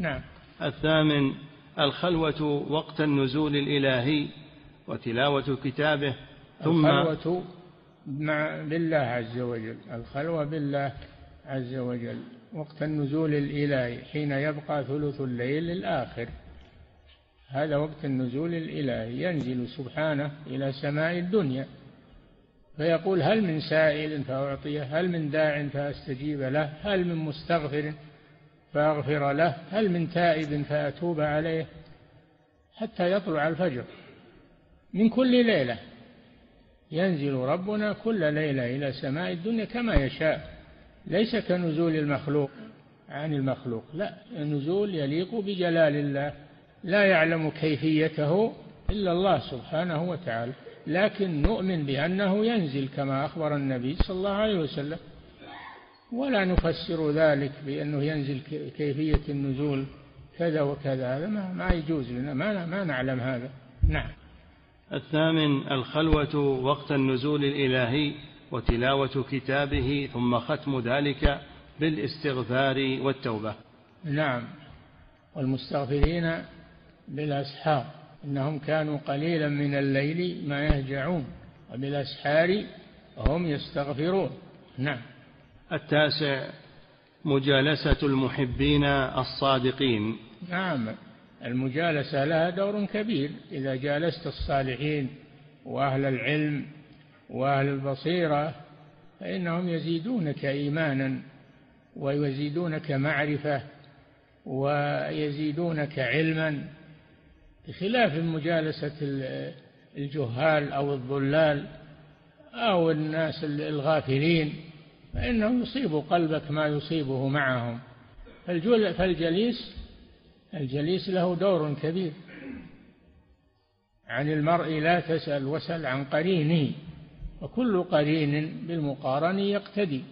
نعم. الثامن الخلوة وقت النزول الإلهي وتلاوة كتابه. ثم الخلوة بالله عز وجل، الخلوة بالله عز وجل وقت النزول الإلهي حين يبقى ثلث الليل الآخر، هذا وقت النزول الإلهي، ينزل سبحانه إلى سماء الدنيا فيقول هل من سائل فأعطيه، هل من داع فأستجيب له، هل من مستغفر فأغفر له، هل من تائب فأتوب عليه، حتى يطلع الفجر من كل ليلة. ينزل ربنا كل ليلة إلى سماء الدنيا كما يشاء، ليس كنزول المخلوق عن المخلوق، لا، النزول يليق بجلال الله، لا يعلم كيفيته إلا الله سبحانه وتعالى، لكن نؤمن بأنه ينزل كما أخبر النبي صلى الله عليه وسلم، ولا نفسر ذلك بأنه ينزل كيفية النزول كذا وكذا، هذا ما يجوز لنا، ما نعلم هذا. نعم. الثامن الخلوة وقت النزول الإلهي وتلاوة كتابه، ثم ختم ذلك بالاستغفار والتوبة. نعم، والمستغفرين بالأسحار إنهم كانوا قليلا من الليل ما يهجعون وبالأسحار هم يستغفرون. نعم. التاسع مجالسة المحبين الصادقين. نعم، المجالسة لها دور كبير، إذا جالست الصالحين وأهل العلم وأهل البصيرة فإنهم يزيدونك إيمانا ويزيدونك معرفة ويزيدونك علما، بخلاف مجالسة الجهال أو الضلال أو الناس الغافلين، فإنه يصيب قلبك ما يصيبه معهم. فالجليس له دور كبير. عن المرء لا تسأل وسل عن قرينه، وكل قرين بالمقارن يقتدي.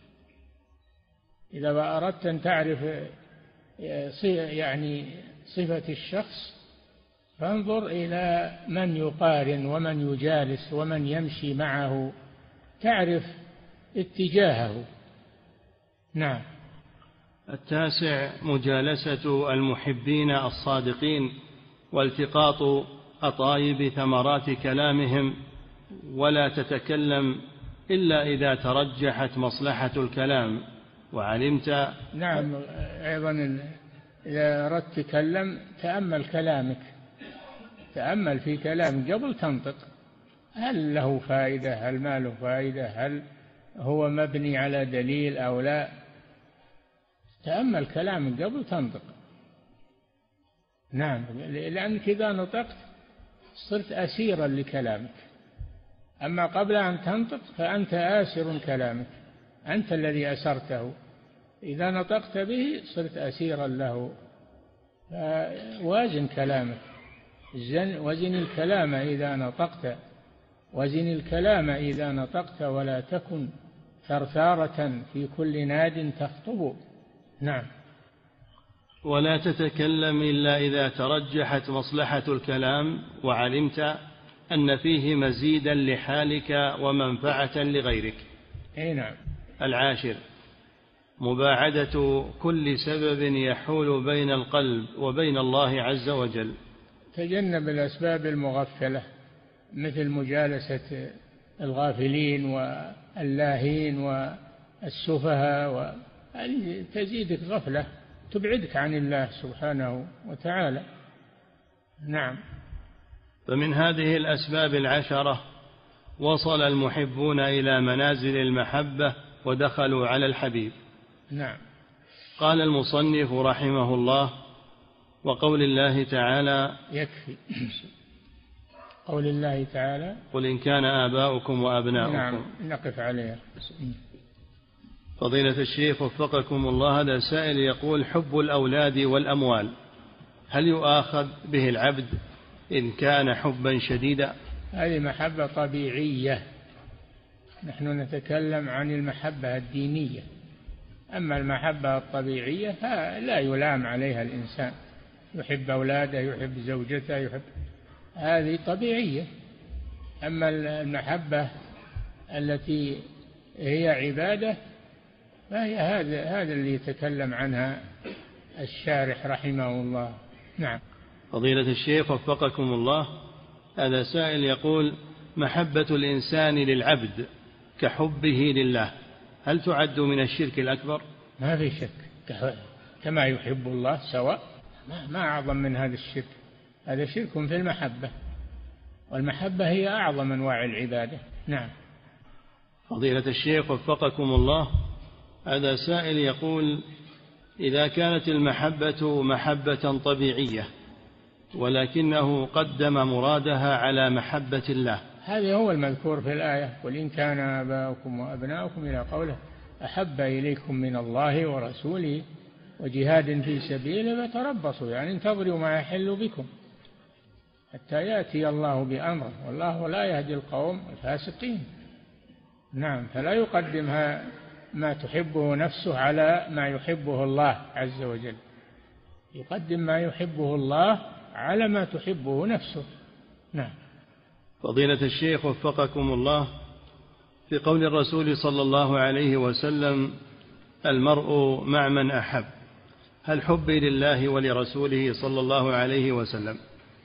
إذا أردت أن تعرف يعني صفة الشخص فانظر إلى من يقارن ومن يجالس ومن يمشي معه، تعرف اتجاهه. نعم. التاسع مجالسة المحبين الصادقين والتقاط أطايب ثمرات كلامهم، ولا تتكلم إلا إذا ترجحت مصلحة الكلام وعلمت. نعم، أيضا إذا أردت تكلم تأمل كلامك، تأمل في كلامك قبل تنطق، هل له فائدة، هل ما له فائدة، هل هو مبني على دليل أو لا. تأمل كلامك قبل تنطق. نعم، لأنك إذا نطقت صرت أسيرا لكلامك، أما قبل أن تنطق فأنت آسر كلامك، أنت الذي أسرته، إذا نطقت به صرت أسيرا له. وازن كلامك، وزن الكلام إذا نطقت، وزن الكلام إذا نطقت، ولا تكن ثرثارة في كل ناد تخطب. نعم. ولا تتكلم إلا إذا ترجحت مصلحة الكلام وعلمت أن فيه مزيدا لحالك ومنفعة لغيرك. نعم. العاشر مباعدة كل سبب يحول بين القلب وبين الله عز وجل. تجنب الأسباب المغفلة مثل مجالسة الغافلين واللاهين والسفهاء، تزيدك غفلة، تبعدك عن الله سبحانه وتعالى. نعم. فمن هذه الأسباب العشرة وصل المحبون إلى منازل المحبة ودخلوا على الحبيب. نعم. قال المصنف رحمه الله: وقول الله تعالى يكفي. قول الله تعالى: قل إن كان آباؤكم وأبناؤكم. نعم، نقف عليها. فضيلة الشيخ وفقكم الله، هذا سائل يقول: حب الأولاد والأموال هل يؤاخذ به العبد إن كان حبا شديدا؟ هذه محبة طبيعية، نحن نتكلم عن المحبة الدينية، أما المحبة الطبيعية لا يلام عليها الإنسان، يحب أولاده، يحب زوجته، يحب، هذه طبيعية. أما المحبة التي هي عبادة فهي هذا اللي يتكلم عنها الشارح رحمه الله. نعم. فضيلة الشيخ وفقكم الله، هذا سائل يقول: محبة الإنسان للعبد كحبه لله هل تعد من الشرك الأكبر؟ ما في شك، كما يحب الله سواء، ما أعظم من هذا الشرك. هذا شرك في المحبة، والمحبة هي أعظم أنواع العبادة. نعم. فضيلة الشيخ وفقكم الله، هذا سائل يقول: إذا كانت المحبة محبة طبيعية ولكنه قدم مرادها على محبة الله، هذا هو المذكور في الآية: قل إن كان آباؤكم وأبناؤكم إلى قوله أحب إليكم من الله ورسوله وجهاد في سبيله فتربصوا، يعني انتظروا ما يحل بكم حتى يأتي الله بأمره، والله لا يهدي القوم الفاسقين. نعم. فلا يقدم ما تحبه نفسه على ما يحبه الله عز وجل، يقدم ما يحبه الله على ما تحبه نفسه. نعم. فضيلة الشيخ وفقكم الله، في قول الرسول صلى الله عليه وسلم: المرء مع من أحب، هل حبي لله ولرسوله صلى الله عليه وسلم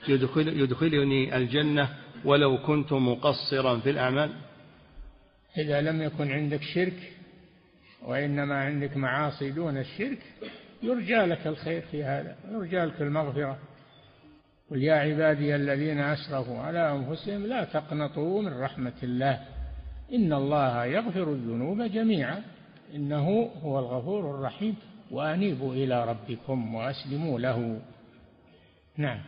يدخلني الجنة ولو كنت مقصرا في الأعمال؟ إذا لم يكن عندك شرك وإنما عندك معاصي دون الشرك يرجى لك الخير في هذا، يرجى لك المغفرة. قل يا عبادي الذين أسرفوا على أنفسهم لا تقنطوا من رحمة الله إن الله يغفر الذنوب جميعا إنه هو الغفور الرحيم وأنيبوا إلى ربكم وأسلموا له. نعم.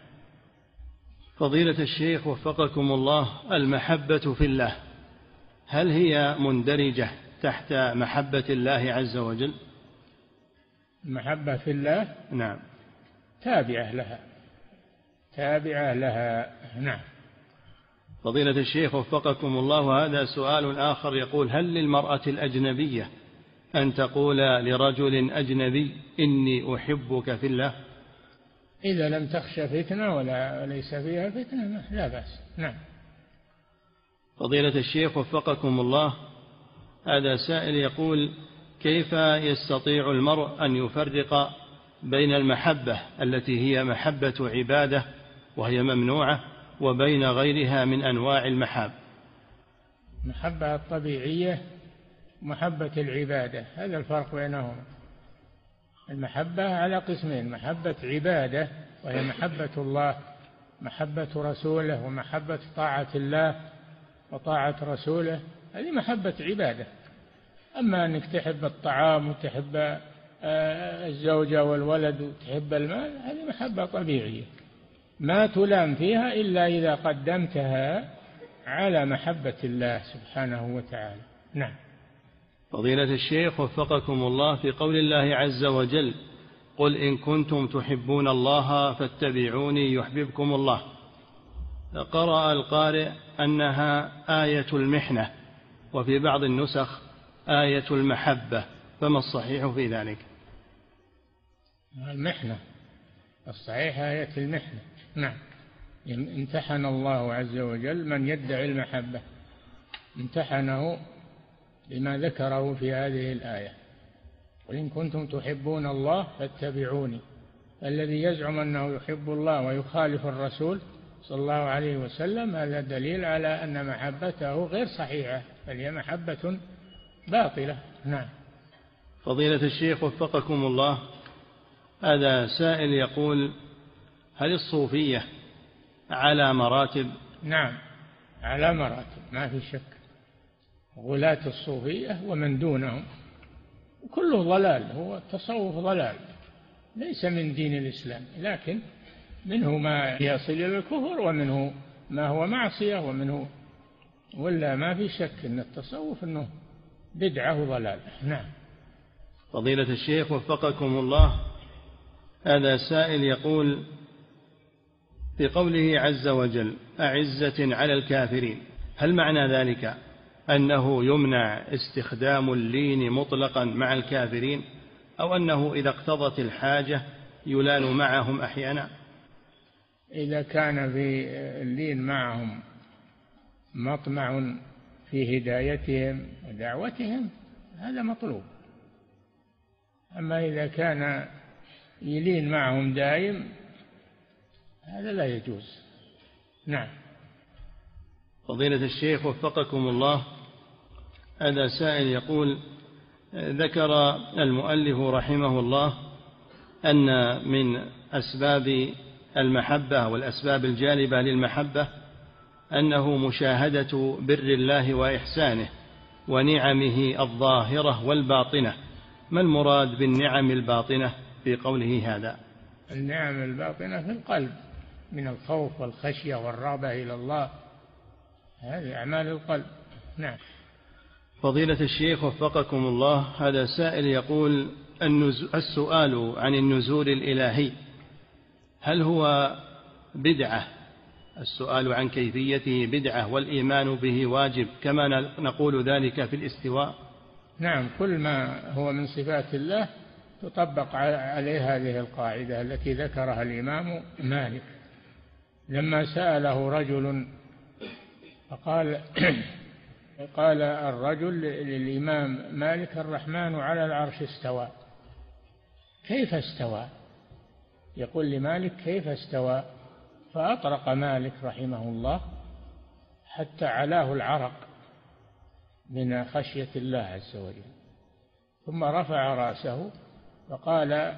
فضيلة الشيخ وفقكم الله، المحبة في الله هل هي مندرجة تحت محبة الله عز وجل؟ المحبة في الله نعم تابعة لها. نعم. فضيلة الشيخ وفقكم الله، هذا سؤال آخر يقول: هل للمرأة الأجنبية أن تقول لرجل أجنبي إني أحبك في الله؟ إذا لم تخشى فتنة وليس فيها فتنة لا بأس. نعم. فضيلة الشيخ وفقكم الله، هذا سائل يقول: كيف يستطيع المرء أن يفرق بين المحبة التي هي محبة عبادة وهي ممنوعة وبين غيرها من أنواع المحاب؟ المحبة الطبيعية محبة العبادة، هذا الفرق بينهما. المحبة على قسمين: محبة عبادة وهي محبة الله، محبة رسوله ومحبة طاعة الله وطاعة رسوله، هذه محبة عبادة. أما أنك تحب الطعام وتحب الزوجة والولد وتحب المال، هذه محبة طبيعية ما تلام فيها إلا إذا قدمتها على محبة الله سبحانه وتعالى. نعم. فضيلة الشيخ وفقكم الله، في قول الله عز وجل: قل إن كنتم تحبون الله فاتبعوني يحببكم الله، قرأ القارئ أنها آية المحنة، وفي بعض النسخ آية المحبة، فما الصحيح في ذلك؟ المحنة الصحيح آية المحنة. نعم. امتحن الله عز وجل من يدعي المحبة، امتحنه بما ذكره في هذه الآية: قل إن كنتم تحبون الله فاتبعوني. الذي يزعم أنه يحب الله ويخالف الرسول صلى الله عليه وسلم هذا دليل على أن محبته غير صحيحة، بل هي محبة باطلة. نعم. فضيلة الشيخ وفقكم الله، هذا سائل يقول: هل الصوفية على مراتب؟ نعم على مراتب ما في شك، غلاة الصوفية ومن دونهم كله ضلال، هو التصوف ضلال ليس من دين الإسلام، لكن منه ما يصل إلى الكفر ومنه ما هو معصية ومنه، ولا ما في شك أن التصوف أنه بدعة وضلال. نعم. فضيلة الشيخ وفقكم الله، هذا سائل يقول: في قوله عز وجل أعزة على الكافرين، هل معنى ذلك أنه يمنع استخدام اللين مطلقا مع الكافرين، أو أنه إذا اقتضت الحاجة يلان معهم أحيانا؟ إذا كان في اللين معهم مطمع في هدايتهم ودعوتهم هذا مطلوب. أما إذا كان يلين معهم دائم، هذا لا يجوز. نعم. فضيلة الشيخ وفقكم الله، هذا سائل يقول: ذكر المؤلف رحمه الله أن من أسباب المحبة والأسباب الجالبة للمحبة أنه مشاهدة بر الله وإحسانه ونعمه الظاهرة والباطنة. ما المراد بالنعم الباطنة في قوله هذا؟ النعم الباطنة في القلب من الخوف والخشية والرغبة إلى الله، هذه أعمال القلب. نعم. فضيلة الشيخ وفقكم الله، هذا سائل يقول: السؤال عن النزول الإلهي هل هو بدعة؟ السؤال عن كيفيته بدعة والإيمان به واجب كما نقول ذلك في الاستواء؟ نعم، كل ما هو من صفات الله تطبق عليه هذه القاعدة التي ذكرها الإمام مالك لما سأله رجل فقال قال الرجل للإمام مالك: الرحمن على العرش استوى، كيف استوى؟ يقول لمالك: كيف استوى؟ فأطرق مالك رحمه الله حتى علاه العرق من خشية الله عز وجل، ثم رفع رأسه فقال: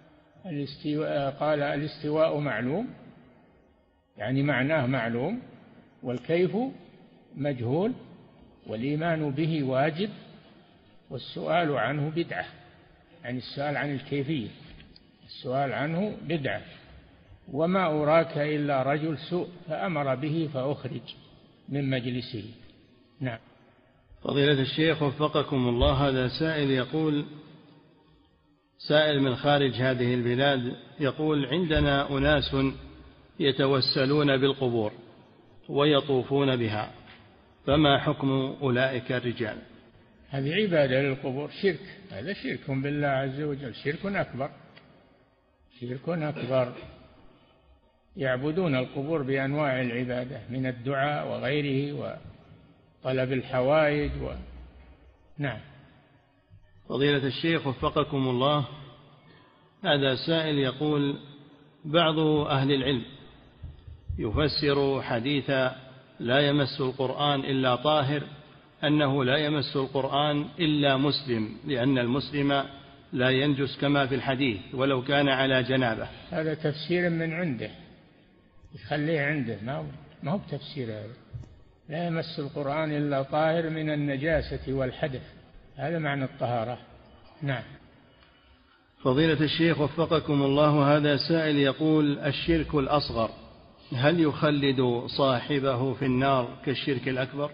الاستواء معلوم، يعني معناه معلوم، والكيف مجهول، والإيمان به واجب، والسؤال عنه بدعة، يعني السؤال عن الكيفية، السؤال عنه بدعة، وما أراك إلا رجل سوء، فأمر به فأخرج من مجلسه. نعم. فضيلة الشيخ وفقكم الله، هذا سائل يقول: سائل من خارج هذه البلاد يقول: عندنا أناس يتوسلون بالقبور ويطوفون بها، فما حكم أولئك الرجال؟ هذه عبادة للقبور، شرك، هذا شرك بالله عز وجل، شرك أكبر، شرك أكبر. يعبدون القبور بأنواع العبادة من الدعاء وغيره وطلب الحوائج نعم. فضيلة الشيخ وفقكم الله، هذا سائل يقول: بعض أهل العلم يفسر حديث لا يمس القرآن إلا طاهر أنه لا يمس القرآن إلا مسلم، لأن المسلم لا ينجس كما في الحديث ولو كان على جنابه. هذا تفسير من عنده، يخليه عنده، ما هو بتفسير هذا. لا يمس القرآن إلا طاهر من النجاسة والحدث، هذا معنى الطهارة. نعم. فضيلة الشيخ وفقكم الله، هذا سائل يقول: الشرك الأصغر هل يخلد صاحبه في النار كالشرك الأكبر؟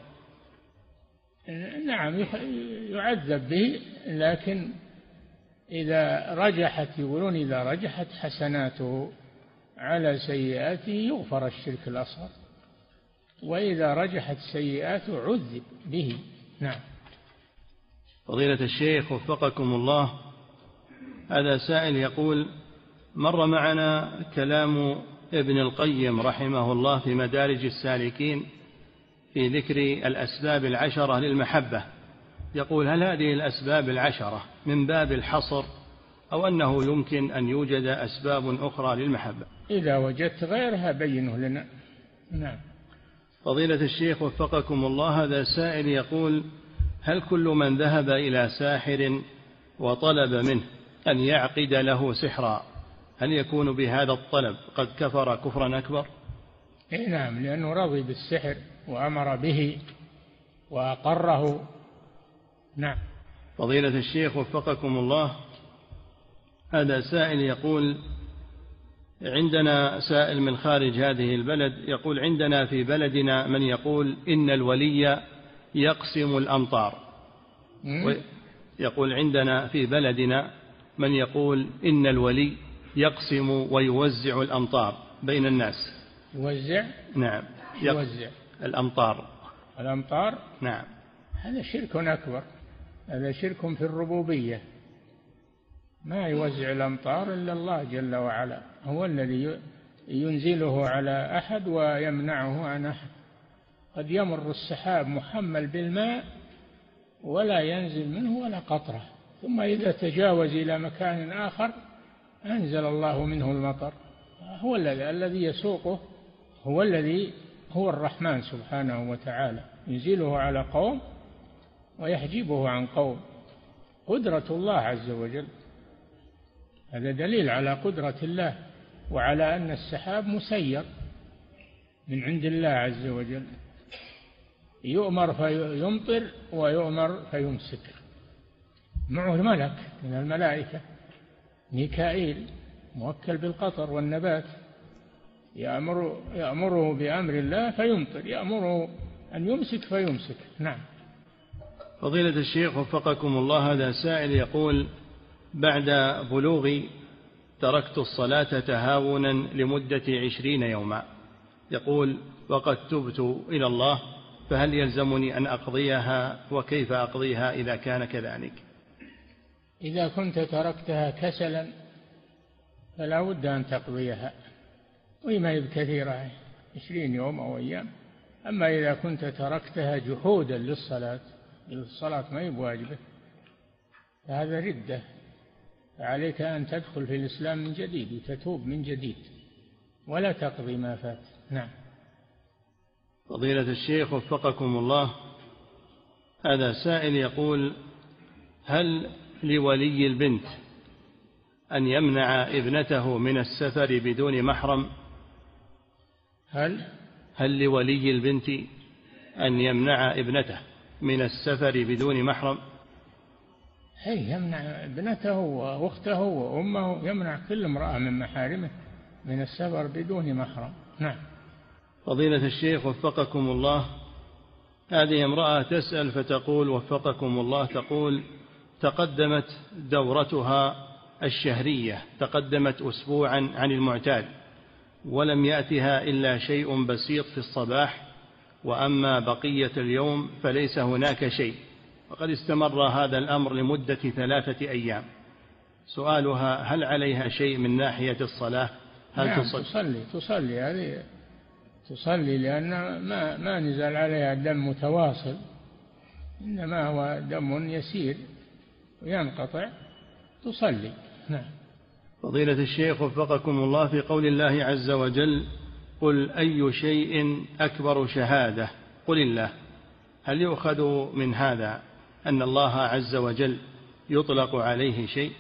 نعم، يعذب به، لكن إذا رجحت، يقولون إذا رجحت حسناته على سيئاته يغفر الشرك الأصغر، وإذا رجحت سيئاته عذب به. نعم. فضيلة الشيخ وفقكم الله، هذا سائل يقول: مر معنا كلام ابن القيم رحمه الله في مدارج السالكين في ذكر الأسباب العشرة للمحبة، يقول: هل هذه الأسباب العشرة من باب الحصر أو أنه يمكن أن يوجد أسباب أخرى للمحبة؟ إذا وجدت غيرها بينه لنا. نعم. فضيلة الشيخ وفقكم الله، هذا سائل يقول: هل كل من ذهب إلى ساحر وطلب منه أن يعقد له سحرا هل يكون بهذا الطلب قد كفر كفرا أكبر؟ نعم، لأنه رضي بالسحر وأمر به وأقره. نعم. فضيلة الشيخ وفقكم الله، هذا سائل يقول: عندنا سائل من خارج هذه البلد يقول: عندنا في بلدنا من يقول إن الولي يقسم الأمطار. يقول: عندنا في بلدنا من يقول إن الولي يقسم ويوزع الأمطار بين الناس. يوزع؟ نعم، يوزع الأمطار. الأمطار؟ نعم. هذا شرك أكبر، هذا شرك في الربوبية، ما يوزع الأمطار إلا الله جل وعلا، هو الذي ينزله على أحد ويمنعه عن أحد. قد يمر السحاب محمل بالماء ولا ينزل منه ولا قطرة، ثم إذا تجاوز إلى مكان آخر أنزل الله منه المطر، هو الذي يسوقه، هو الرحمن سبحانه وتعالى، ينزله على قوم ويحجبه عن قوم. قدرة الله عز وجل، هذا دليل على قدرة الله وعلى أن السحاب مسير من عند الله عز وجل، يؤمر فيمطر ويؤمر فيمسك. معه ملك من الملائكة ميكائيل موكل بالقطر والنبات، يأمره بأمر الله فيمطر، يأمره أن يمسك فيمسك. نعم. فضيلة الشيخ وفقكم الله، هذا سائل يقول: بعد بلوغي تركت الصلاة تهاونا لمدة 20 يوما، يقول: وقد تبت إلى الله، فهل يلزمني أن أقضيها، وكيف أقضيها إذا كان كذلك؟ إذا كنت تركتها كسلا فلا بد أن تقضيها، وما هي بكثيرة 20 يوم أو أيام. أما إذا كنت تركتها جحودا للصلاة، الصلاة ما هي بواجبة، فهذا ردة، فعليك أن تدخل في الإسلام من جديد وتتوب من جديد ولا تقضي ما فات. نعم. فضيلة الشيخ وفقكم الله، هذا سائل يقول: هل لولي البنت أن يمنع ابنته من السفر بدون محرم؟ هل لولي البنت أن يمنع ابنته من السفر بدون محرم؟ يمنع ابنته وأخته وأمه، يمنع كل امرأة من محارمه من السفر بدون محرم. نعم. فضيلة الشيخ وفقكم الله، هذه امرأة تسأل فتقول وفقكم الله، تقول: تقدمت دورتها الشهرية، تقدمت أسبوعا عن المعتاد، ولم يأتها إلا شيء بسيط في الصباح، وأما بقية اليوم فليس هناك شيء، وقد استمر هذا الأمر لمدة 3 أيام. سؤالها: هل عليها شيء من ناحية الصلاة؟ هل نعم، تصلي هذه تصلي، لأن ما نزل عليها دم متواصل، إنما هو دم يسير وينقطع، تصلي. نعم. فضيلة الشيخ وفقكم الله، في قول الله عز وجل: قل أي شيء أكبر شهادة قل الله، هل يؤخذ من هذا أن الله عز وجل يطلق عليه شيء؟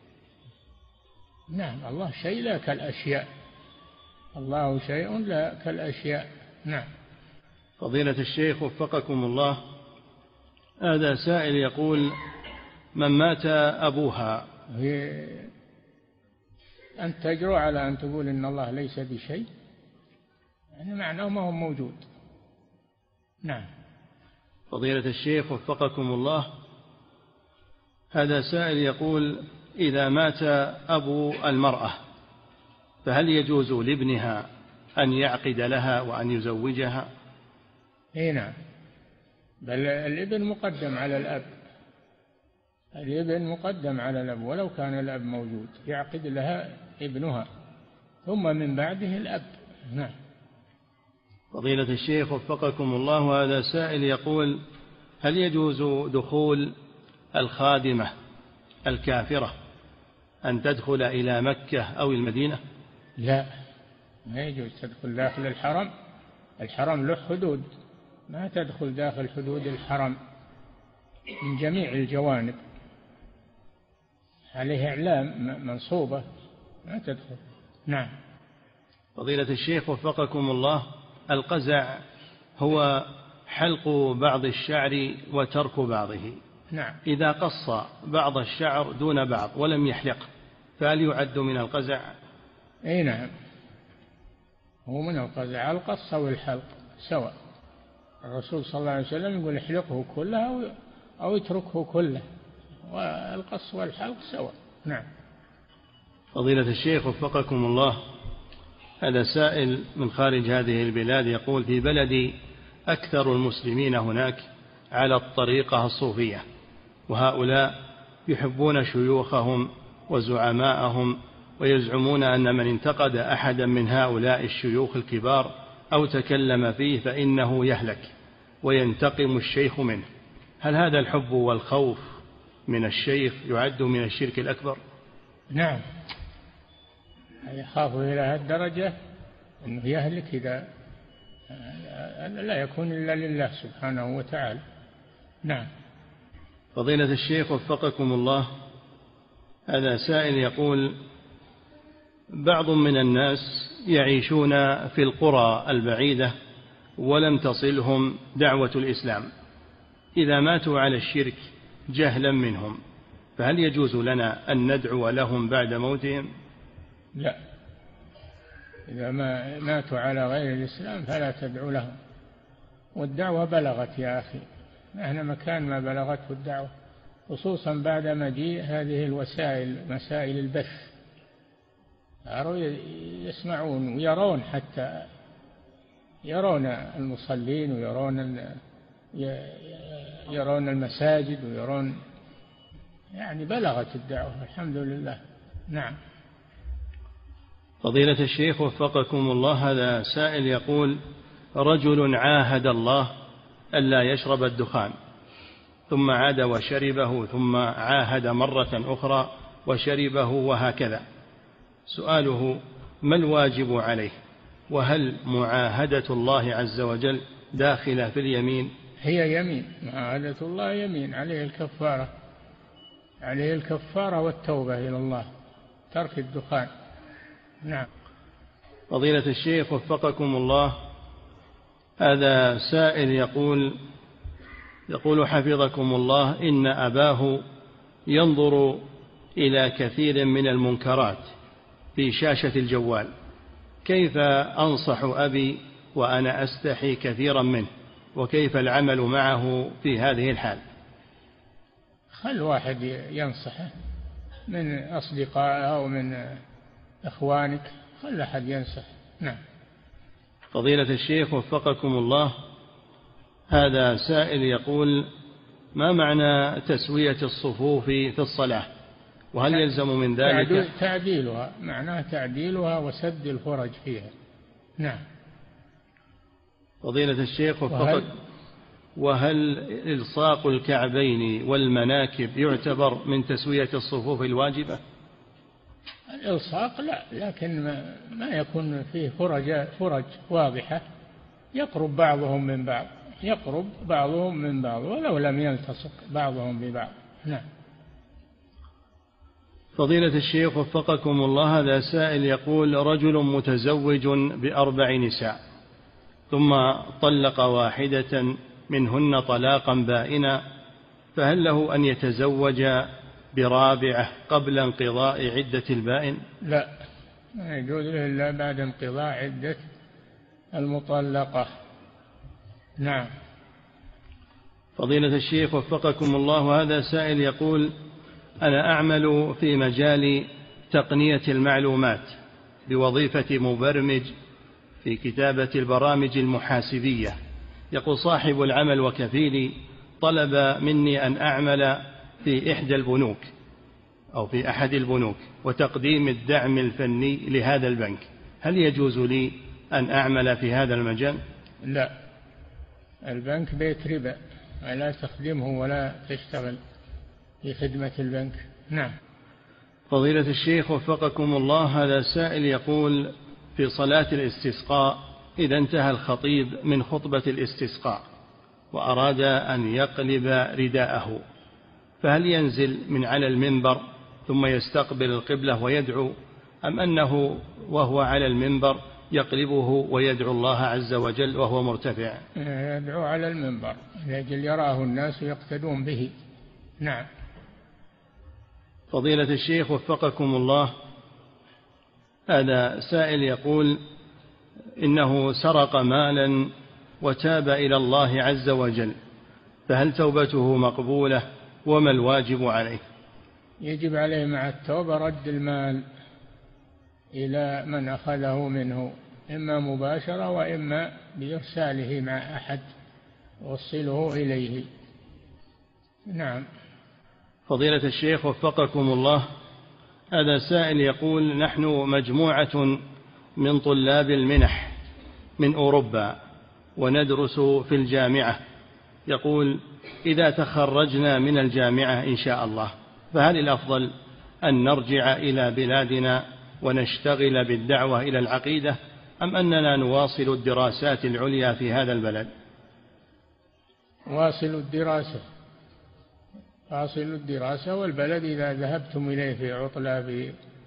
نعم، الله شيء لا كالأشياء، الله شيء لا كالأشياء. نعم. فضيلة الشيخ وفقكم الله، هذا سائل يقول: من مات أبوها، أنت تجرؤ على أن تقول إن الله ليس بشيء، يعني معناه ما هو موجود. نعم. فضيلة الشيخ وفقكم الله، هذا سائل يقول: إذا مات أبو المرأة فهل يجوز لابنها أن يعقد لها وأن يزوجها؟ نعم، بل الابن مقدم على الأب، الابن مقدم على الأب، ولو كان الأب موجود يعقد لها ابنها ثم من بعده الأب. نعم. فضيلة الشيخ وفقكم الله، هذا سائل يقول: هل يجوز دخول الخادمة الكافرة أن تدخل إلى مكة أو المدينة؟ لا، ما يجوز تدخل داخل الحرم، الحرم له حدود، ما تدخل داخل حدود الحرم من جميع الجوانب، عليه إعلام منصوبة، ما تدخل. نعم. فضيلة الشيخ وفقكم الله، القزع هو حلق بعض الشعر وترك بعضه. نعم. إذا قص بعض الشعر دون بعض ولم يحلق فهل يعد من القزع؟ نعم، هو من القزع، القص والحلق سواء، الرسول صلى الله عليه وسلم يقول: احلقه كله أو اتركه كله، والقص والحلق سواء. نعم. فضيلة الشيخ وفقكم الله، هذا سائل من خارج هذه البلاد يقول: في بلدي أكثر المسلمين هناك على الطريقة الصوفية، وهؤلاء يحبون شيوخهم وزعماءهم، ويزعمون أن من انتقد أحدا من هؤلاء الشيوخ الكبار أو تكلم فيه فإنه يهلك وينتقم الشيخ منه. هل هذا الحب والخوف من الشيخ يعد من الشرك الأكبر؟ نعم، يخاف إلى هالدرجة أنه يهلك إذا لا يكون إلا لله سبحانه وتعالى. نعم. فضيلة الشيخ وفقكم الله، هذا سائل يقول: بعض من الناس يعيشون في القرى البعيدة ولم تصلهم دعوة الإسلام، إذا ماتوا على الشرك جهلا منهم، فهل يجوز لنا أن ندعو لهم بعد موتهم؟ لا، إذا ما ماتوا على غير الإسلام فلا تدعو لهم، والدعوة بلغت يا أخي، مهما مكان ما بلغته الدعوة، خصوصا بعد مجيء هذه الوسائل، مسائل البث، يسمعون ويرون، حتى يرون المصلين ويرون المساجد ويرون، يعني بلغت الدعوة الحمد لله. نعم. فضيلة الشيخ وفقكم الله، هذا سائل يقول: رجل عاهد الله ألا يشرب الدخان، ثم عاد وشربه، ثم عاهد مرة أخرى وشربه، وهكذا. سؤاله: ما الواجب عليه؟ وهل معاهدة الله عز وجل داخلة في اليمين؟ هي يمين، معاهدة الله يمين، عليه الكفارة والتوبة إلى الله، ترك الدخان. نعم. فضيلة الشيخ وفقكم الله، هذا سائل يقول حفظكم الله: إن أباه ينظر إلى كثير من المنكرات في شاشة الجوال، كيف أنصح أبي وأنا أستحي كثيرا منه، وكيف العمل معه في هذه الحال؟ خل واحد ينصحه من أصدقائه أو من إخوانك، خل أحد ينصح. نعم. فضيلة الشيخ وفقكم الله، هذا سائل يقول: ما معنى تسوية الصفوف في الصلاة؟ وهل يلزم من ذلك تعديلها؟ معناه تعديلها وسد الفرج فيها. نعم. فضيلة الشيخ وهل إلصاق الكعبين والمناكب يعتبر من تسوية الصفوف الواجبة؟ الإلصاق لا، لكن ما يكون فيه فرج واضحة، يقرب بعضهم من بعض ولو لم يلتصق بعضهم ببعض. نعم. فضيلة الشيخ وفقكم الله، هذا سائل يقول: رجل متزوج ب4 نساء، ثم طلق واحدة منهن طلاقا بائنا، فهل له أن يتزوج ب4 قبل انقضاء عدة البائن؟ لا، ما يجوز له إلا بعد انقضاء عدة المطلقة. نعم. فضيلة الشيخ وفقكم الله، هذا سائل يقول: أنا أعمل في مجال تقنية المعلومات بوظيفة مبرمج في كتابة البرامج المحاسبية. يقول صاحب العمل وكفيلي طلب مني أن أعمل في إحدى البنوك أو في أحد البنوك وتقديم الدعم الفني لهذا البنك، هل يجوز لي أن أعمل في هذا المجال؟ لا، البنك بيت ربا، لا تخدمه ولا تشتغل في خدمة البنك. نعم. فضيلة الشيخ وفقكم الله، هذا سائل يقول: في صلاة الاستسقاء إذا انتهى الخطيب من خطبة الاستسقاء وأراد أن يقلب رداءه، فهل ينزل من على المنبر ثم يستقبل القبلة ويدعو، أم أنه وهو على المنبر يقلبه ويدعو الله عز وجل وهو مرتفع؟ يدعو على المنبر لأجل يراه الناس ويقتدون به. نعم. فضيلة الشيخ وفقكم الله، هذا سائل يقول: إنه سرق مالا وتاب إلى الله عز وجل، فهل توبته مقبولة وما الواجب عليه؟ يجب عليه مع التوبة رد المال إلى من أخذه منه، إما مباشرة وإما بإرساله مع أحد يوصله إليه. نعم. فضيلة الشيخ وفقكم الله، هذا سائل يقول: نحن مجموعة من طلاب المنح من أوروبا وندرس في الجامعة، يقول: إذا تخرجنا من الجامعة إن شاء الله، فهل الأفضل أن نرجع إلى بلادنا ونشتغل بالدعوة إلى العقيدة، أم أننا نواصل الدراسات العليا في هذا البلد؟ واصلوا الدراسة، والبلد إذا ذهبتم إليه في عطلة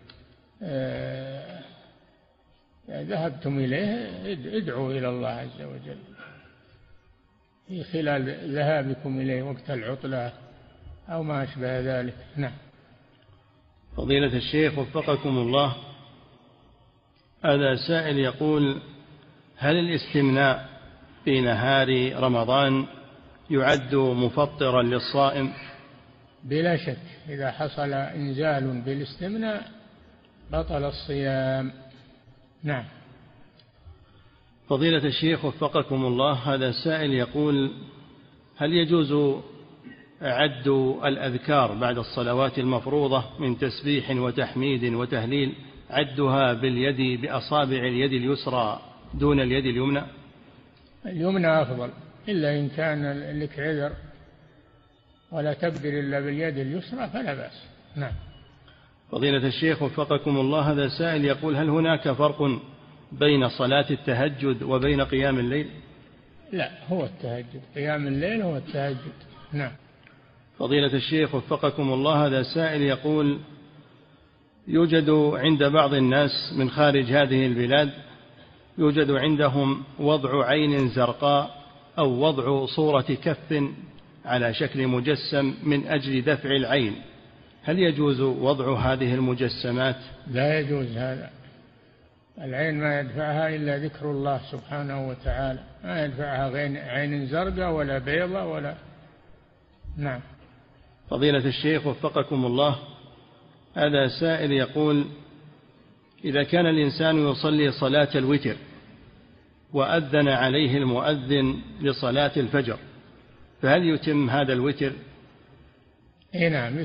ذهبتم إليه ادعوا إلى الله عز وجل في خلال ذهابكم إليه وقت العطلة أو ما أشبه ذلك. نعم. فضيلة الشيخ وفقكم الله، هذا سائل يقول: هل الاستمناء في نهار رمضان يعد مفطرا للصائم؟ بلا شك، إذا حصل إنزال بالاستمناء بطل الصيام. نعم. فضيلة الشيخ وفقكم الله، هذا سائل يقول: هل يجوز عد الأذكار بعد الصلوات المفروضة من تسبيح وتحميد وتهليل عدها باليد بأصابع اليد اليسرى دون اليد اليمنى؟ اليمنى أفضل، إلا إن كان لك عذر ولا تقدر إلا باليد اليسرى فلا بأس. نعم. فضيلة الشيخ وفقكم الله، هذا سائل يقول: هل هناك فرق بين صلاة التهجد وبين قيام الليل؟ لا، هو التهجد، قيام الليل هو التهجد. نعم. فضيلة الشيخ وفقكم الله، هذا سائل يقول: يوجد عند بعض الناس من خارج هذه البلاد يوجد عندهم وضع عين زرقاء أو وضع صورة كف على شكل مجسم من أجل دفع العين، هل يجوز وضع هذه المجسمات؟ لا يجوز هذا، العين ما يدفعها إلا ذكر الله سبحانه وتعالى، ما يدفعها عين زرقاء ولا بيضة ولا. نعم. فضيلة الشيخ وفقكم الله، هذا سائل يقول: إذا كان الإنسان يصلي صلاة الوتر وأذن عليه المؤذن لصلاة الفجر، فهل يتم هذا الوتر؟ نعم،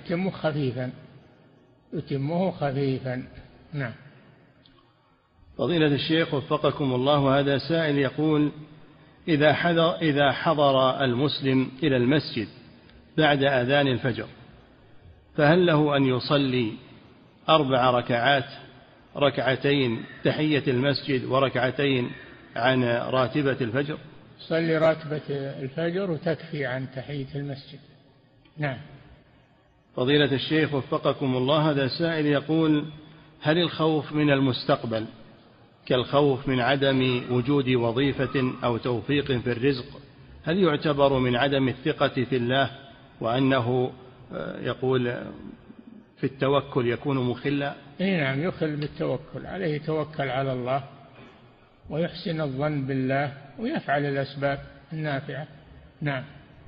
يتمه خفيفا. نعم. فضيلة الشيخ وفقكم الله، هذا سائل يقول: إذا حضر المسلم إلى المسجد بعد أذان الفجر، فهل له أن يصلي 4 ركعات، ركعتين تحية المسجد وركعتين عن راتبة الفجر؟ صلي راتبة الفجر وتكفي عن تحية المسجد. نعم. فضيلة الشيخ وفقكم الله، هذا سائل يقول: هل الخوف من المستقبل كالخوف من عدم وجود وظيفة أو توفيق في الرزق هل يعتبر من عدم الثقة في الله، وأنه يقول في التوكل يكون مخلا؟ نعم، يخل بالتوكل، عليه توكل على الله ويحسن الظن بالله ويفعل الأسباب النافعة. نعم.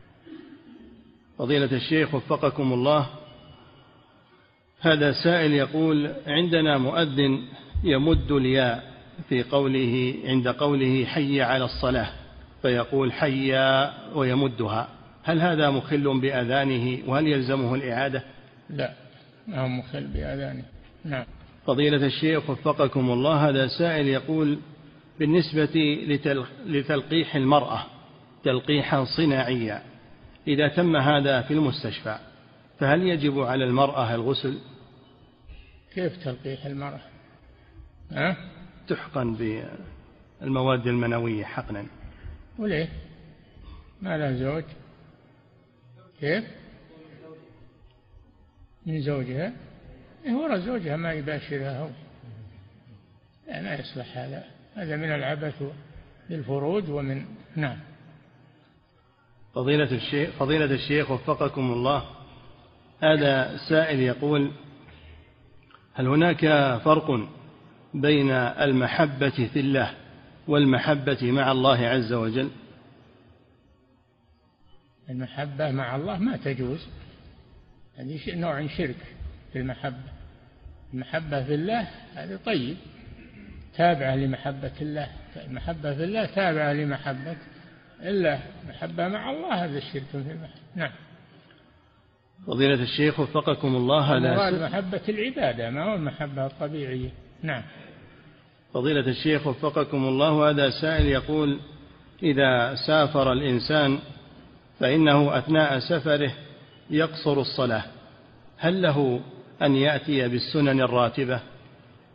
فضيلة الشيخ وفقكم الله، هذا سائل يقول: عندنا مؤذن يمد الياء في قوله عند قوله حي على الصلاة، فيقول حي ويمدها، هل هذا مخل بأذانه وهل يلزمه الإعادة؟ لا، ما هو مخل بأذانه. نعم. فضيلة الشيخ وفقكم الله، هذا سائل يقول: بالنسبة لتلقيح المرأة تلقيحا صناعيا، إذا تم هذا في المستشفى فهل يجب على المرأة الغسل؟ كيف تلقيح المرأة؟ تحقن بالمواد المنوية حقنا. وليه؟ ما له زوج؟ كيف؟ من زوجها؟ هو زوجها ما يباشرها هو. لا، ما يصلح هذا من العبث بالفروج ومن. نعم. فضيلة الشيخ وفقكم الله، هذا سائل يقول: هل هناك فرق بين المحبة في الله والمحبة مع الله عز وجل؟ المحبة مع الله ما تجوز، هذه نوع شرك في المحبة. المحبة في الله هذا طيب، تابعة لمحبة الله، المحبة في الله تابعة لمحبة الله، محبة مع الله هذا الشرك في المحبة. نعم. فضيلة الشيخ وفقكم الله، المراد محبة العبادة ما هو المحبة الطبيعية. نعم. فضيلة الشيخ وفقكم الله، هذا سائل يقول: إذا سافر الإنسان فإنه أثناء سفره يقصر الصلاة، هل له أن يأتي بالسنن الراتبة؟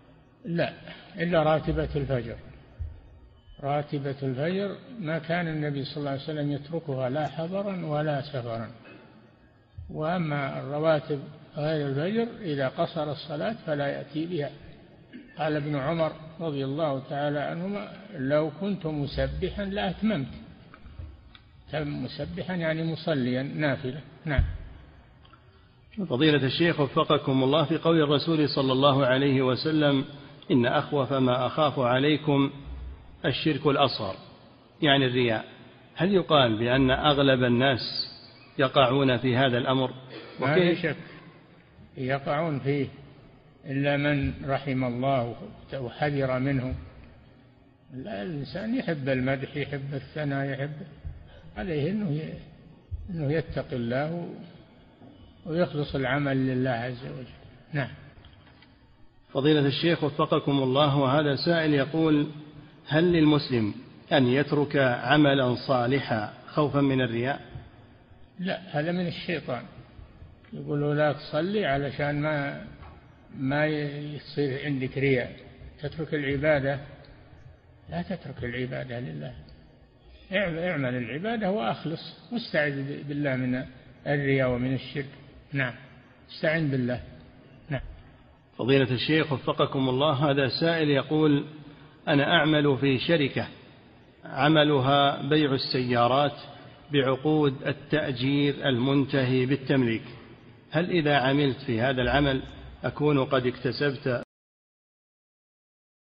لا، إلا راتبة الفجر. راتبة الفجر ما كان النبي صلى الله عليه وسلم يتركها لا حضرا ولا سفرا. وأما الرواتب غير الفجر إذا قصر الصلاة فلا يأتي بها. قال ابن عمر رضي الله تعالى عنهما: لو كنت مسبحا لأتممت. مسبحا يعني مصليا نافلة. نعم. فضيلة الشيخ وفقكم الله، في قول الرسول صلى الله عليه وسلم: إن أخوف ما أخاف عليكم الشرك الأصغر، يعني الرياء، هل يقال بأن أغلب الناس يقعون في هذا الأمر؟ ما في شك يقعون فيه، إلا من رحم الله وحذر منه. لا، الإنسان يحب المدح، يحب الثناء، يحب، عليه أنه يتقي الله ويخلص العمل لله عز وجل. نعم. فضيلة الشيخ وفقكم الله، وهذا سائل يقول: هل للمسلم أن يترك عملا صالحا خوفا من الرياء؟ لا، هذا من الشيطان. يقول لا تصلي علشان ما يصير عندك رياء، تترك العبادة. لا تترك العبادة لله، اعمل العبادة وأخلص، واستعذ بالله من الرياء ومن الشرك. نعم، استعن بالله. نعم. فضيلة الشيخ وفقكم الله، هذا سائل يقول: أنا أعمل في شركة عملها بيع السيارات بعقود التأجير المنتهي بالتمليك، هل إذا عملت في هذا العمل أكون قد اكتسبت